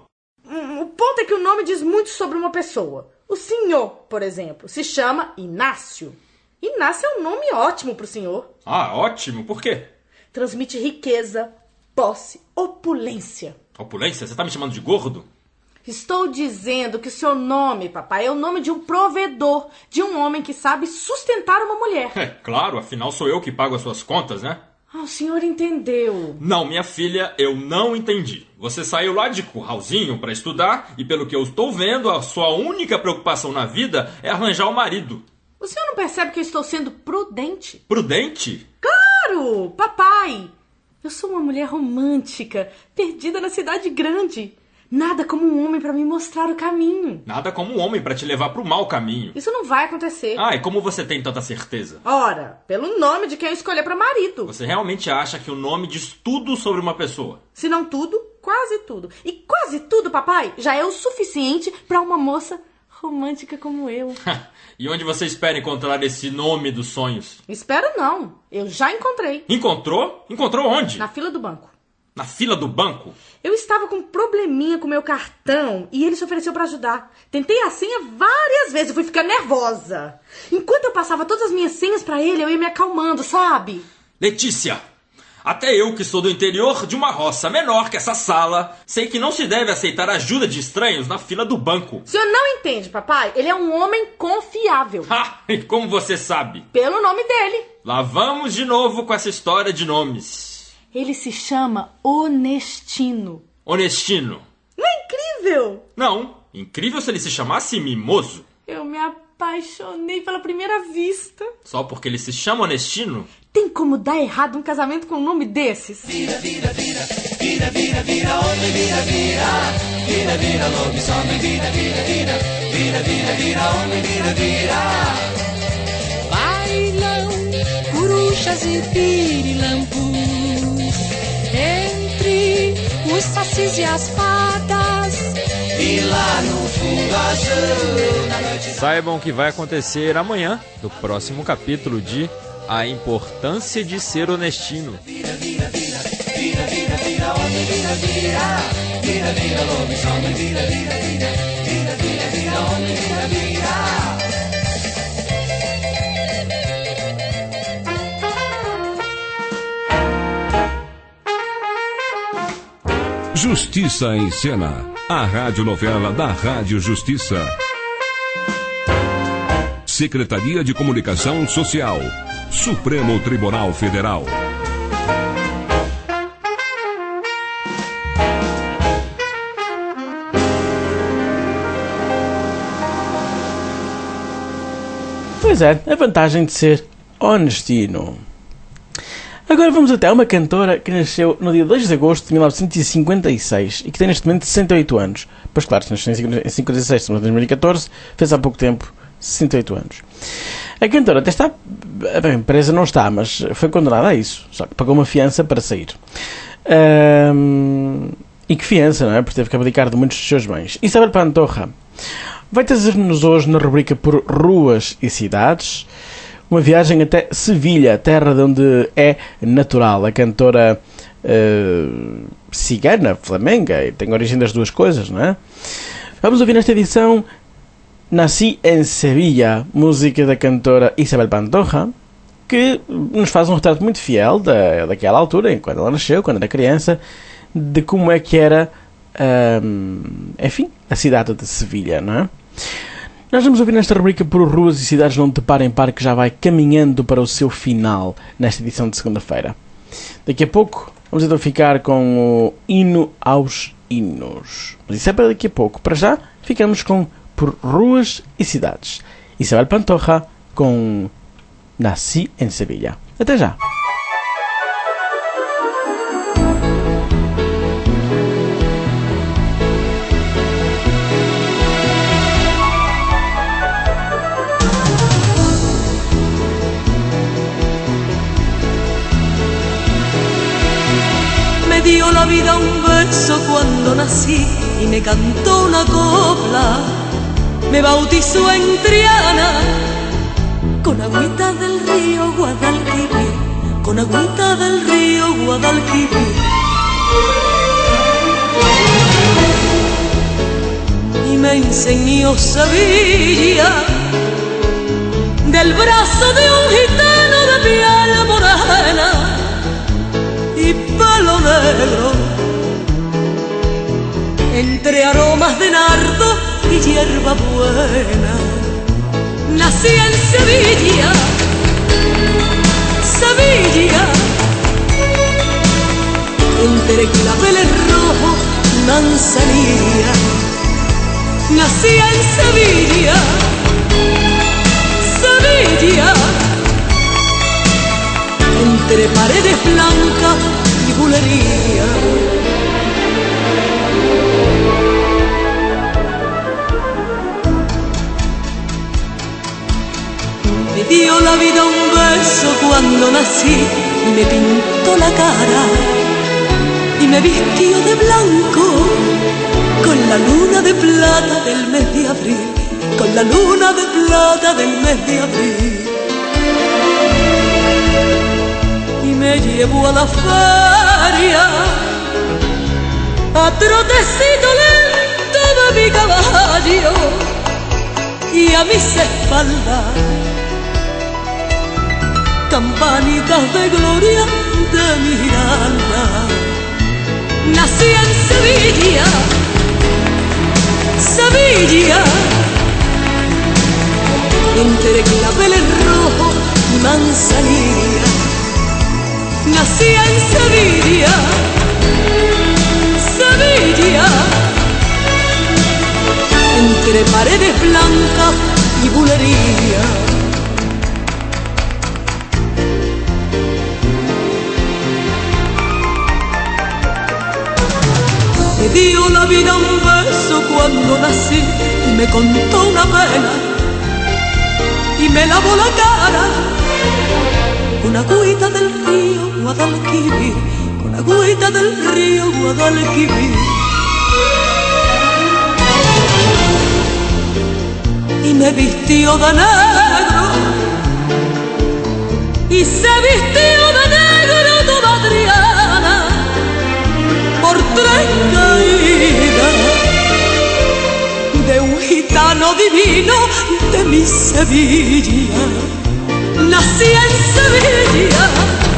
O ponto é que o nome diz muito sobre uma pessoa. O senhor, por exemplo, se chama Inácio. Inácio é um nome ótimo pro senhor. Ah, ótimo. Por quê? Transmite riqueza, posse, opulência. Opulência? Você tá me chamando de gordo? Estou dizendo que o seu nome, papai, é o nome de um provedor, de um homem que sabe sustentar uma mulher. É, claro, afinal sou eu que pago as suas contas, né? Ah, o senhor entendeu. Não, minha filha, eu não entendi. Você saiu lá de curralzinho para estudar e, pelo que eu estou vendo, a sua única preocupação na vida é arranjar um marido. O senhor não percebe que eu estou sendo prudente? Prudente? Claro, papai. Eu sou uma mulher romântica, perdida na cidade grande. Nada como um homem para me mostrar o caminho. Nada como um homem para te levar para o mau caminho. Isso não vai acontecer. Ah, e como você tem tanta certeza? Ora, pelo nome de quem eu escolher para marido. Você realmente acha que o nome diz tudo sobre uma pessoa? Se não tudo, quase tudo. E quase tudo, papai, já é o suficiente para uma moça romântica como eu. E onde você espera encontrar esse nome dos sonhos? Espero não. Eu já encontrei. Encontrou? Encontrou onde? Na fila do banco. Na fila do banco? Eu estava com um probleminha com meu cartão e ele se ofereceu para ajudar. Tentei a senha várias vezes, eu fui ficando nervosa. Enquanto eu passava todas as minhas senhas para ele, eu ia me acalmando, sabe? Letícia, até eu que sou do interior de uma roça menor que essa sala, sei que não se deve aceitar ajuda de estranhos na fila do banco. O senhor não entende, papai? Ele é um homem confiável. Ha! E como você sabe? Pelo nome dele. Lá vamos de novo com essa história de nomes. Ele se chama Honestino. Honestino? Não é incrível? Não. Incrível se ele se chamasse Mimoso. Eu me apaixonei pela primeira vista. Só porque ele se chama Honestino? Tem como dar errado um casamento com um nome desses? Vira, vira, vira, vira, vira, vira, homem, vira, vira. Vira, vira, lobisomem, vira, vira, vira. Vira, vira, vira, homem, vira, vira. Bailam corujas e pirilampus entre os sacis e as fadas. E lá no fundo azul, na noite... Saibam o que vai acontecer amanhã, no próximo capítulo de A Importância de Ser Honestino. Vira, vira, vira, vira, vira, vira, homem, vira, vira. Vira, vira, lobisomem, vira, vira, vira. Vira, vira, vira, homem, vira, vira. Justiça em Cena, a radionovela da Rádio Justiça. Secretaria de Comunicação Social, Supremo Tribunal Federal. Pois é, a vantagem de ser honestino. Agora vamos até uma cantora que nasceu no dia dois de agosto de mil novecentos e cinquenta e seis e que tem neste momento sessenta e oito anos. Pois claro, se nasceu em cinquenta e seis, em dois mil e catorze, fez há pouco tempo sessenta e oito anos. A cantora até está, bem, presa não está, mas foi condenada a isso, só que pagou uma fiança para sair. Um, e que fiança, não é? Porque teve que abdicar de muitos dos seus bens. Isabel Pantoja vai trazer-nos hoje na rubrica por ruas e cidades uma viagem até Sevilha, terra de onde é natural. A cantora uh, cigana, flamenga, e tem origem das duas coisas, não é? Vamos ouvir nesta edição Nasci em Sevilha, música da cantora Isabel Pantoja, que nos faz um retrato muito fiel da, daquela altura, enquanto ela nasceu, quando era criança, de como é que era, um, enfim, a cidade de Sevilha, não é? Nós vamos ouvir nesta rubrica por ruas e cidades onde te parem par, que já vai caminhando para o seu final nesta edição de segunda-feira. Daqui a pouco vamos então ficar com o hino aos hinos. Mas isso é para daqui a pouco. Para já ficamos com por ruas e cidades. Isabel Pantoja com Nasci em Sevilha. Até já! Me dio la vida un beso cuando nací y me cantó una copla. Me bautizó en Triana con agüita del río Guadalquivir, con agüita del río Guadalquivir. y me enseñó Sevilla del brazo de un gitano de piel morena y pelo negro, entre aromas de nardo y hierba buena. Nací en Sevilla, Sevilla, entre claveles rojos y manzanilla. Nací en Sevilla, Sevilla, entre paredes blancas y bulería. Me dio la vida un beso cuando nací y me pintó la cara y me vistió de blanco con la luna de plata del mes de abril, con la luna de plata del mes de abril. Y me llevó a la feria a trotecito lento de mi caballo y a mis espaldas campanitas de gloria de Miranda. Nací en Sevilla, Sevilla, entre claveles rojos y manzanilla. Nací en Sevilla, Sevilla, entre paredes blancas y bulería. Me dio la vida un beso cuando nací y me contó una pena y me lavó la cara con agüita del río Guadalquivir, con agüita del río Guadalquivir. Y me vistió de negro y se vistió de negro toda Adriana por tres caídas de un gitano divino de mi Sevilla. Nací en Sevilla,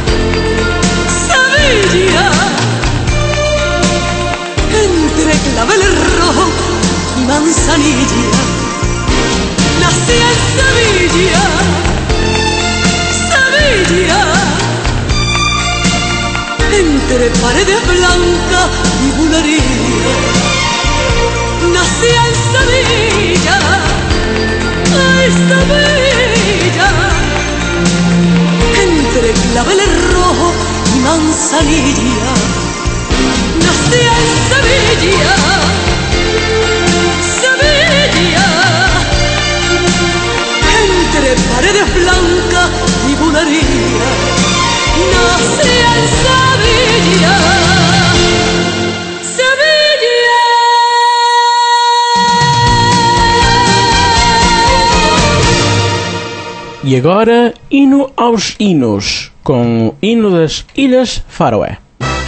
Sevilla, entre claveles rojos y manzanilla. Nací en Sevilla, Sevilla, entre paredes blancas y bulería. Nací en Sevilla, ay Sevilla, entre claveles rojos y manzanilla. Nací en Sevilla, Sevilla, entre paredes blancas y bulería. Nací en Sevilla, Sevilla. E agora, hino aos hinos, com o hino das Ilhas Faroé.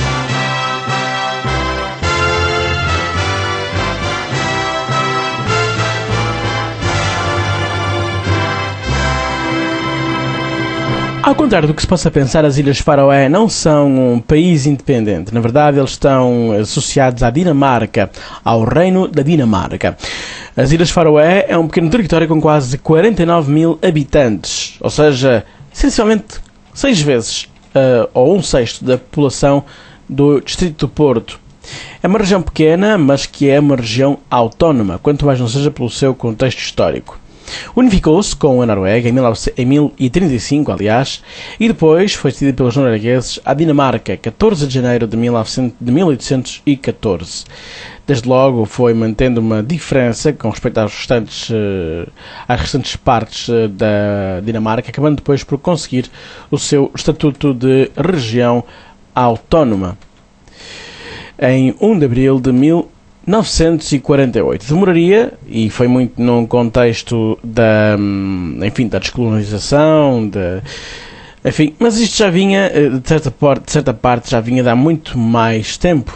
Ao contrário do que se possa pensar, as Ilhas Faroé não são um país independente. Na verdade, eles estão associados à Dinamarca, ao Reino da Dinamarca. As Ilhas Faroé é um pequeno território com quase quarenta e nove mil habitantes, ou seja, essencialmente seis vezes, uh, ou um sexto da população do Distrito do Porto. É uma região pequena, mas que é uma região autónoma, quanto mais não seja pelo seu contexto histórico. Unificou-se com a Noruega em mil e trinta e cinco, aliás, e depois foi cedida pelos noruegueses à Dinamarca, catorze de janeiro de mil oitocentos e catorze. Desde logo foi mantendo uma diferença com respeito aos restantes, às restantes partes da Dinamarca, acabando depois por conseguir o seu estatuto de região autónoma em um de abril de mil novecentos e quarenta e oito. Demoraria, e foi muito num contexto da, enfim, da descolonização, de, enfim, mas isto já vinha, de certa, de certa parte, já vinha de há muito mais tempo.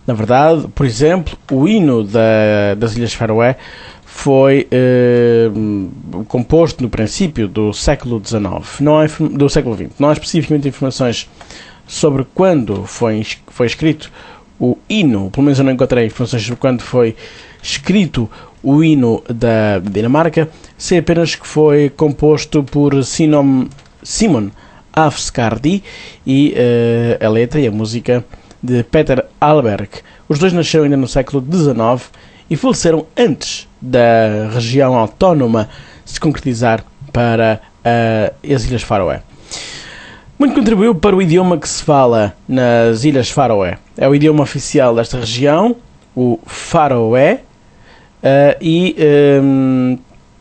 Na verdade, por exemplo, o hino da, das Ilhas Faroé foi eh, composto no princípio do século dezenove, não há, do século vinte. Não há especificamente informações sobre quando foi, foi escrito o hino, pelo menos eu não encontrei informações sobre quando foi escrito o hino da Dinamarca, sei apenas que foi composto por Sinom, Simon Afskardi e uh, a letra e a música de Peter Alberg. Os dois nasceram ainda no século dezenove e faleceram antes da região autónoma se concretizar para uh, as Ilhas Faroé. Muito contribuiu para o idioma que se fala nas Ilhas Faroé. É o idioma oficial desta região, o Faroé, uh, e um,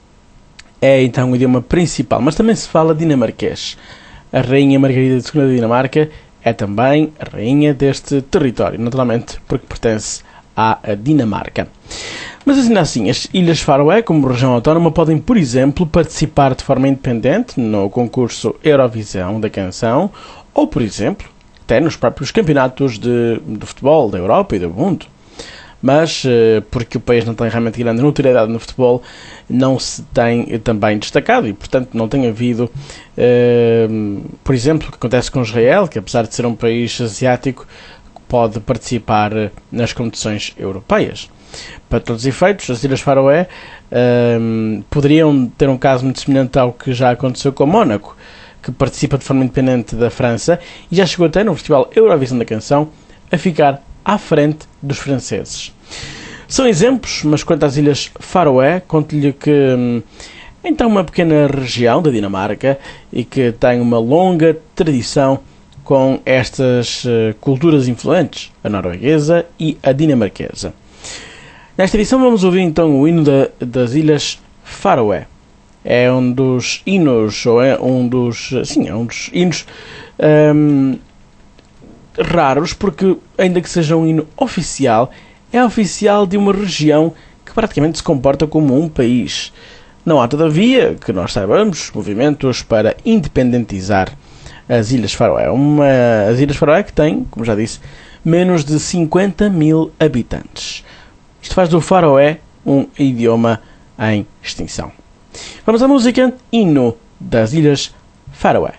é então o idioma principal, mas também se fala dinamarquês. A rainha Margarida de segunda da Dinamarca é também a rainha deste território, naturalmente porque pertence à Dinamarca. Mas ainda assim, as Ilhas Faroé, como região autónoma, podem, por exemplo, participar de forma independente no concurso Eurovisão da canção, ou, por exemplo, até nos próprios campeonatos de, de futebol da Europa e do mundo. Mas, porque o país não tem realmente grande notoriedade no futebol, não se tem também destacado e, portanto, não tem havido, eh, por exemplo, o que acontece com Israel, que apesar de ser um país asiático, pode participar nas competições europeias. Para todos os efeitos, as Ilhas Faroé eh, poderiam ter um caso muito semelhante ao que já aconteceu com Mónaco, que participa de forma independente da França e já chegou até no Festival Eurovisão da Canção a ficar à frente dos franceses. São exemplos, mas quanto às Ilhas Faroé, conto-lhe que então uma pequena região da Dinamarca e que tem uma longa tradição com estas uh, culturas influentes, a norueguesa e a dinamarquesa. Nesta edição vamos ouvir então o hino da, das Ilhas Faroé. É um dos hinos, ou é um dos, sim, é um dos hinos um, raros, porque ainda que seja um hino oficial, é oficial de uma região que praticamente se comporta como um país. Não há, todavia, que nós saibamos, movimentos para independentizar as Ilhas Faroé. Uma, as Ilhas Faroé que têm, como já disse, menos de cinquenta mil habitantes. Isto faz do Faroé um idioma em extinção. Vamos à música Hino das Ilhas Faroé.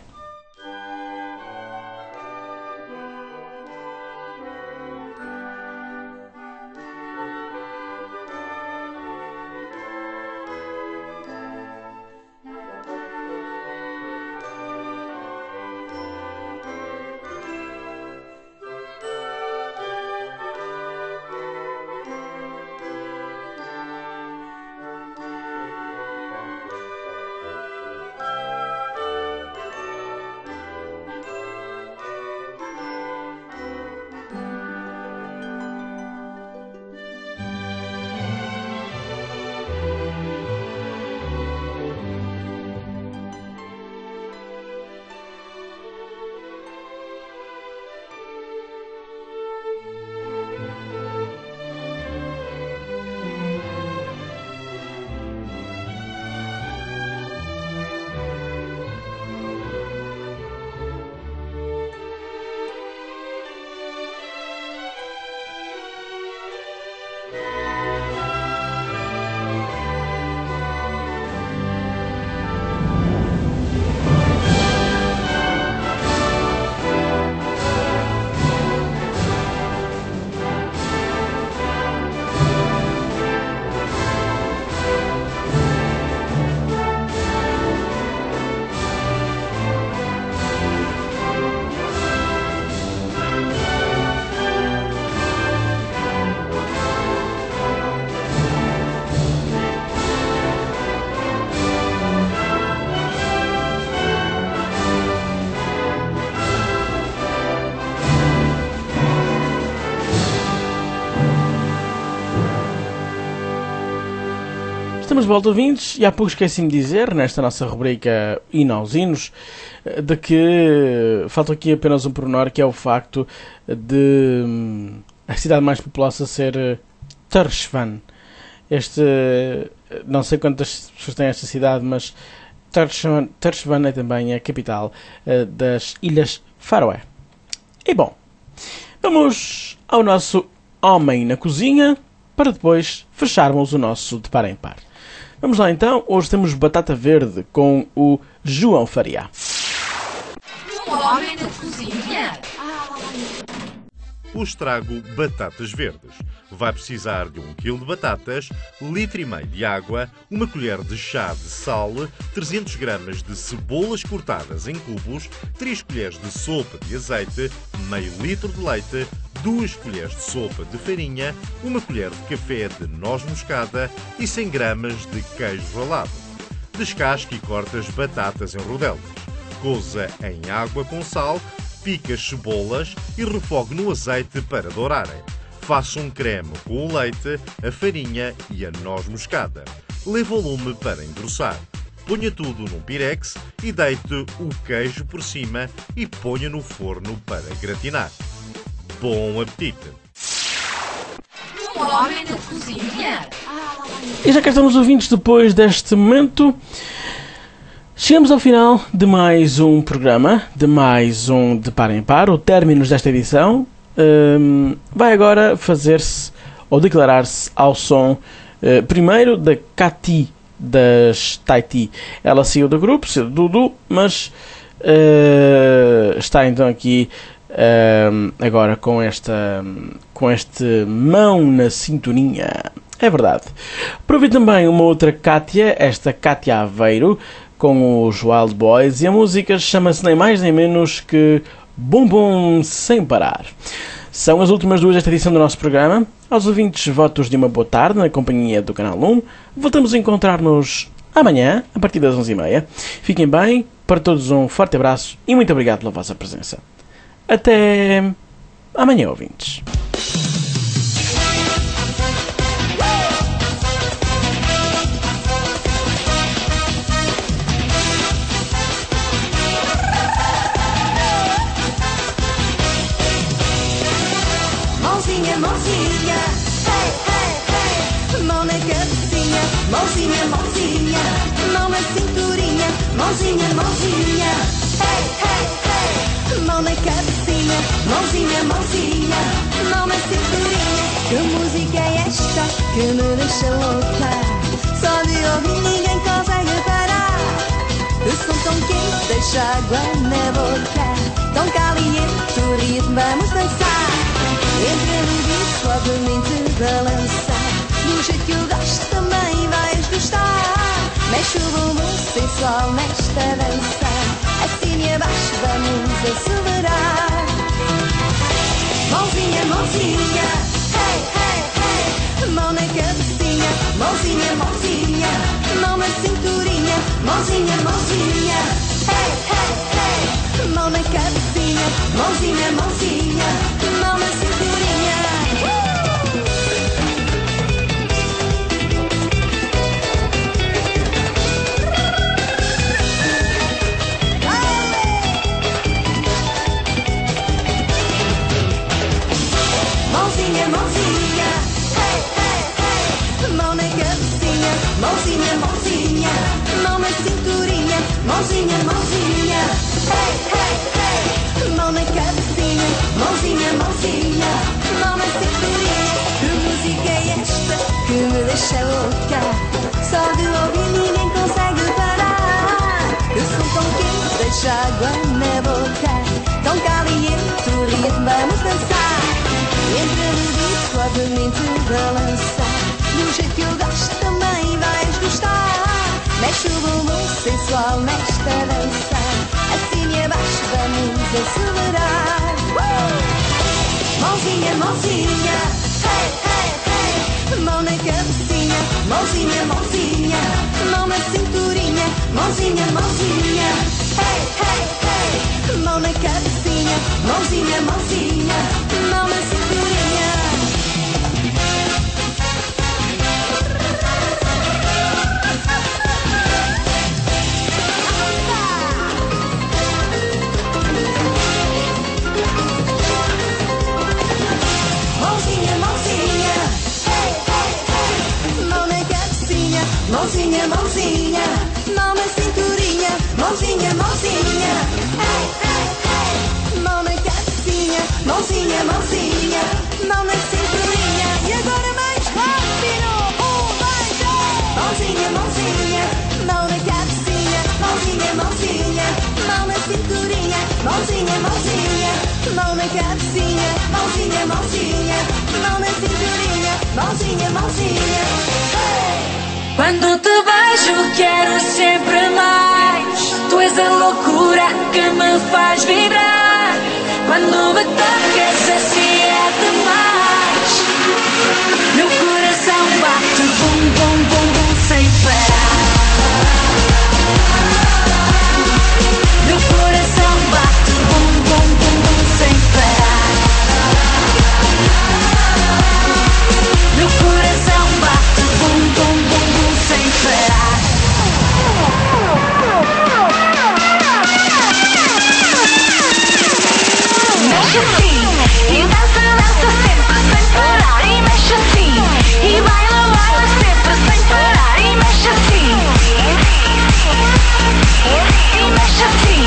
Estamos de volta, ouvintes, e há pouco esqueci-me de dizer, nesta nossa rubrica Hino aos Hinos, de que falta aqui apenas um pormenor, que é o facto de hum, a cidade mais populosa ser Tórshavn. Este, não sei quantas pessoas têm esta cidade, mas Tórshavn, Tórshavn é também a capital uh, das Ilhas Faroé. E bom, vamos ao nosso Homem na Cozinha, para depois fecharmos o nosso de par em par. Vamos lá então, hoje temos Batata Verde com o João Faria. Um homem na cozinha? Hoje trago batatas verdes. Vai precisar de um quilo de batatas, litro e meio de água, uma colher de chá de sal, trezentos gramas de cebolas cortadas em cubos, três colheres de sopa de azeite, meio litro de leite, duas colheres de sopa de farinha, uma colher de café de noz moscada e cem gramas de queijo ralado. Descasque e corte as batatas em rodelas. Coza em água com sal, pique as cebolas e refogue no azeite para dourarem. Faça um creme com o leite, a farinha e a noz moscada. Leve ao lume para engrossar. Ponha tudo num pirex e deite o queijo por cima e ponha no forno para gratinar. Bom apetite! Um homem na cozinha? E já cá estamos, ouvintes, depois deste momento. Chegamos ao final de mais um programa, de mais um De Par em Par, o término desta edição. Um, vai agora fazer-se, ou declarar-se ao som, uh, primeiro da Cati das Taiti. Ela saiu do grupo, saiu do Dudu, mas uh, está então aqui uh, agora com esta, com este mão na cinturinha. É verdade. Aproveito também uma outra Cátia, esta Cátia Aveiro, com os Wild Boys, e a música chama-se nem mais nem menos que Bum Bum Sem Parar. São as últimas duas desta edição do nosso programa. Aos ouvintes, votos de uma boa tarde na companhia do Canal um. Voltamos a encontrar-nos amanhã, a partir das onze e meia. Fiquem bem, para todos um forte abraço e muito obrigado pela vossa presença. Até amanhã, ouvintes. Mãozinha, mãozinha, hey, hey, hey. Mão na cabecinha, mãozinha, mãozinha. Mão na cinturinha, mãozinha, mãozinha. Hey, hey, hey. Mão na cabecinha, mãozinha, mãozinha. Mão na cinturinha. Que música é esta que me deixa louca? Só de ouvir ninguém consegue parar. Que som tão quente deixa água na boca. Tão caliente o ritmo, vamos dançar. Entra no beat, suavemente balançar. Do jeito que eu gosto também vais gostar. Mexe o bumbum sensual nesta dança. Assim e abaixo vamos acelerar. Mãozinha, mãozinha, hey, hey, hey. Mão na cabecinha, mãozinha, mãozinha. Mão na cinturinha, mãozinha, mãozinha. Hey, hey, hey. Mão na cabecinha, mãozinha, mãozinha. Mão na cinturinha. Mãozinha, mãozinha, hey, hey, hey. Mão na cabecinha, mãozinha, mãozinha. Mão na cinturinha, mãozinha, mãozinha. Hey, hey, hey. Mão na cabecinha, mãozinha, mãozinha. Mão na cinturinha. Que música é esta que me deixa louca? Só de ouvir ninguém consegue parar. Que som tão quente deixa água na boca. Tão caliente o ritmo, vamos dançar. Entra no beat, suavemente balançar. Do jeito que eu gosto também vais gostar. Mexe o bumbum sensual nesta dança. Assim e abaixo vamos acelerar. uh! Mãozinha, mãozinha, hey, hey, hey. Mão na cabecinha, mãozinha, mãozinha. Mão na cinturinha, mãozinha, mãozinha. Hey, hey, hey. Mão na cabecinha, mãozinha, mãozinha. Mão na cinturinha. Mãozinha, mãozinha, hey, hey, hey. Mão na cabecinha, mãozinha, mãozinha. Mão na cinturinha, mãozinha, mãozinha. Hey, hey, hey. Mão na cabecinha, mãozinha, mãozinha. Mão na cinturinha. Mãozinha, mãozinha, mão na cabecinha. Mãozinha, mãozinha, mão na cinturinha. Mãozinha, mãozinha. Quando te vejo quero sempre mais. Tu és a loucura que me faz vibrar. Quando me tocas assim é demais. Meu coração bate bum, bum, bum, bum, sem parar. Meu coração bate bum, bum, bum, bum, sem parar. Meu coração bate bum, bum, bum, bum, sem parar. Mexe assim e dança, dança sempre sem parar. E mexe assim e baila, baila sempre sem parar. E mexe assim e mexe assim.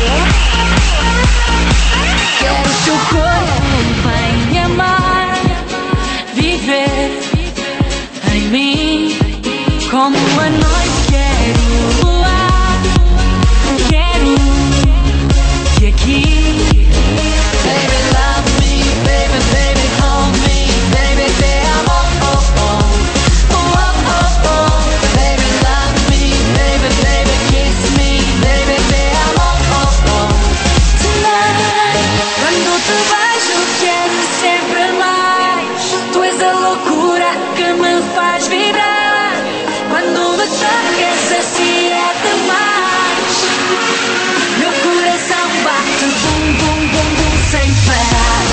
Quero o teu corpo, vem amar, viver em mim como a noite. Quero voar, quero que aqui. Baby, love me, baby, baby, hold me, baby, te amo, oh, oh, oh, oh, oh, oh. Baby, love me, baby, baby, kiss me, baby, te amo, oh, oh. Tonight, quando te vejo quero sempre mais. Tu és a loucura que me faz vibrar. Quando me tocas assim é demais. Meu coração bate bum, bum, bum, bum, sem parar.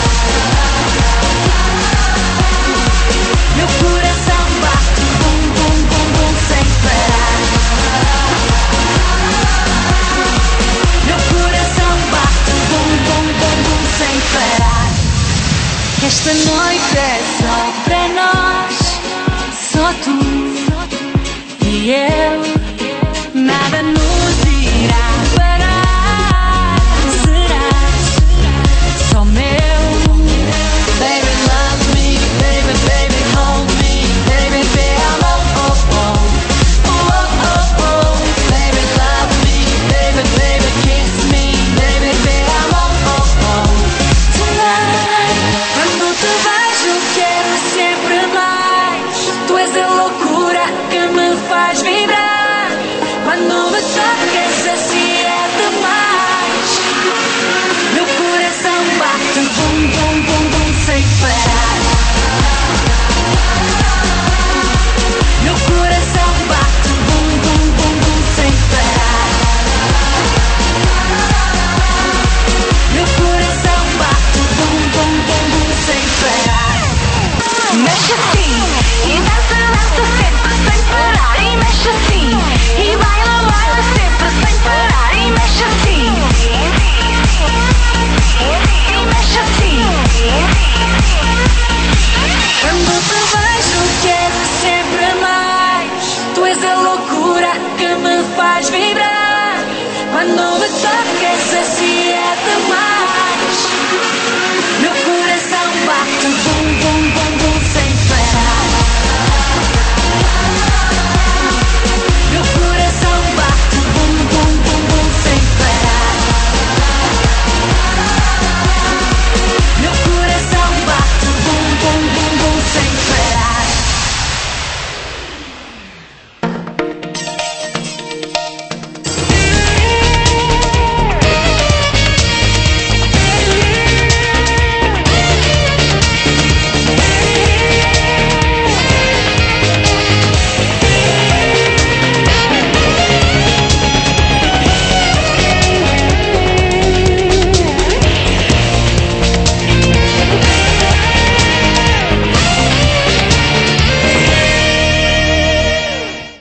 Meu coração bate bum, bum, bum, bum, sem parar. Meu coração bate bum, bum, bum, bum, sem parar. Esta noite é só para nós, só tu e eu.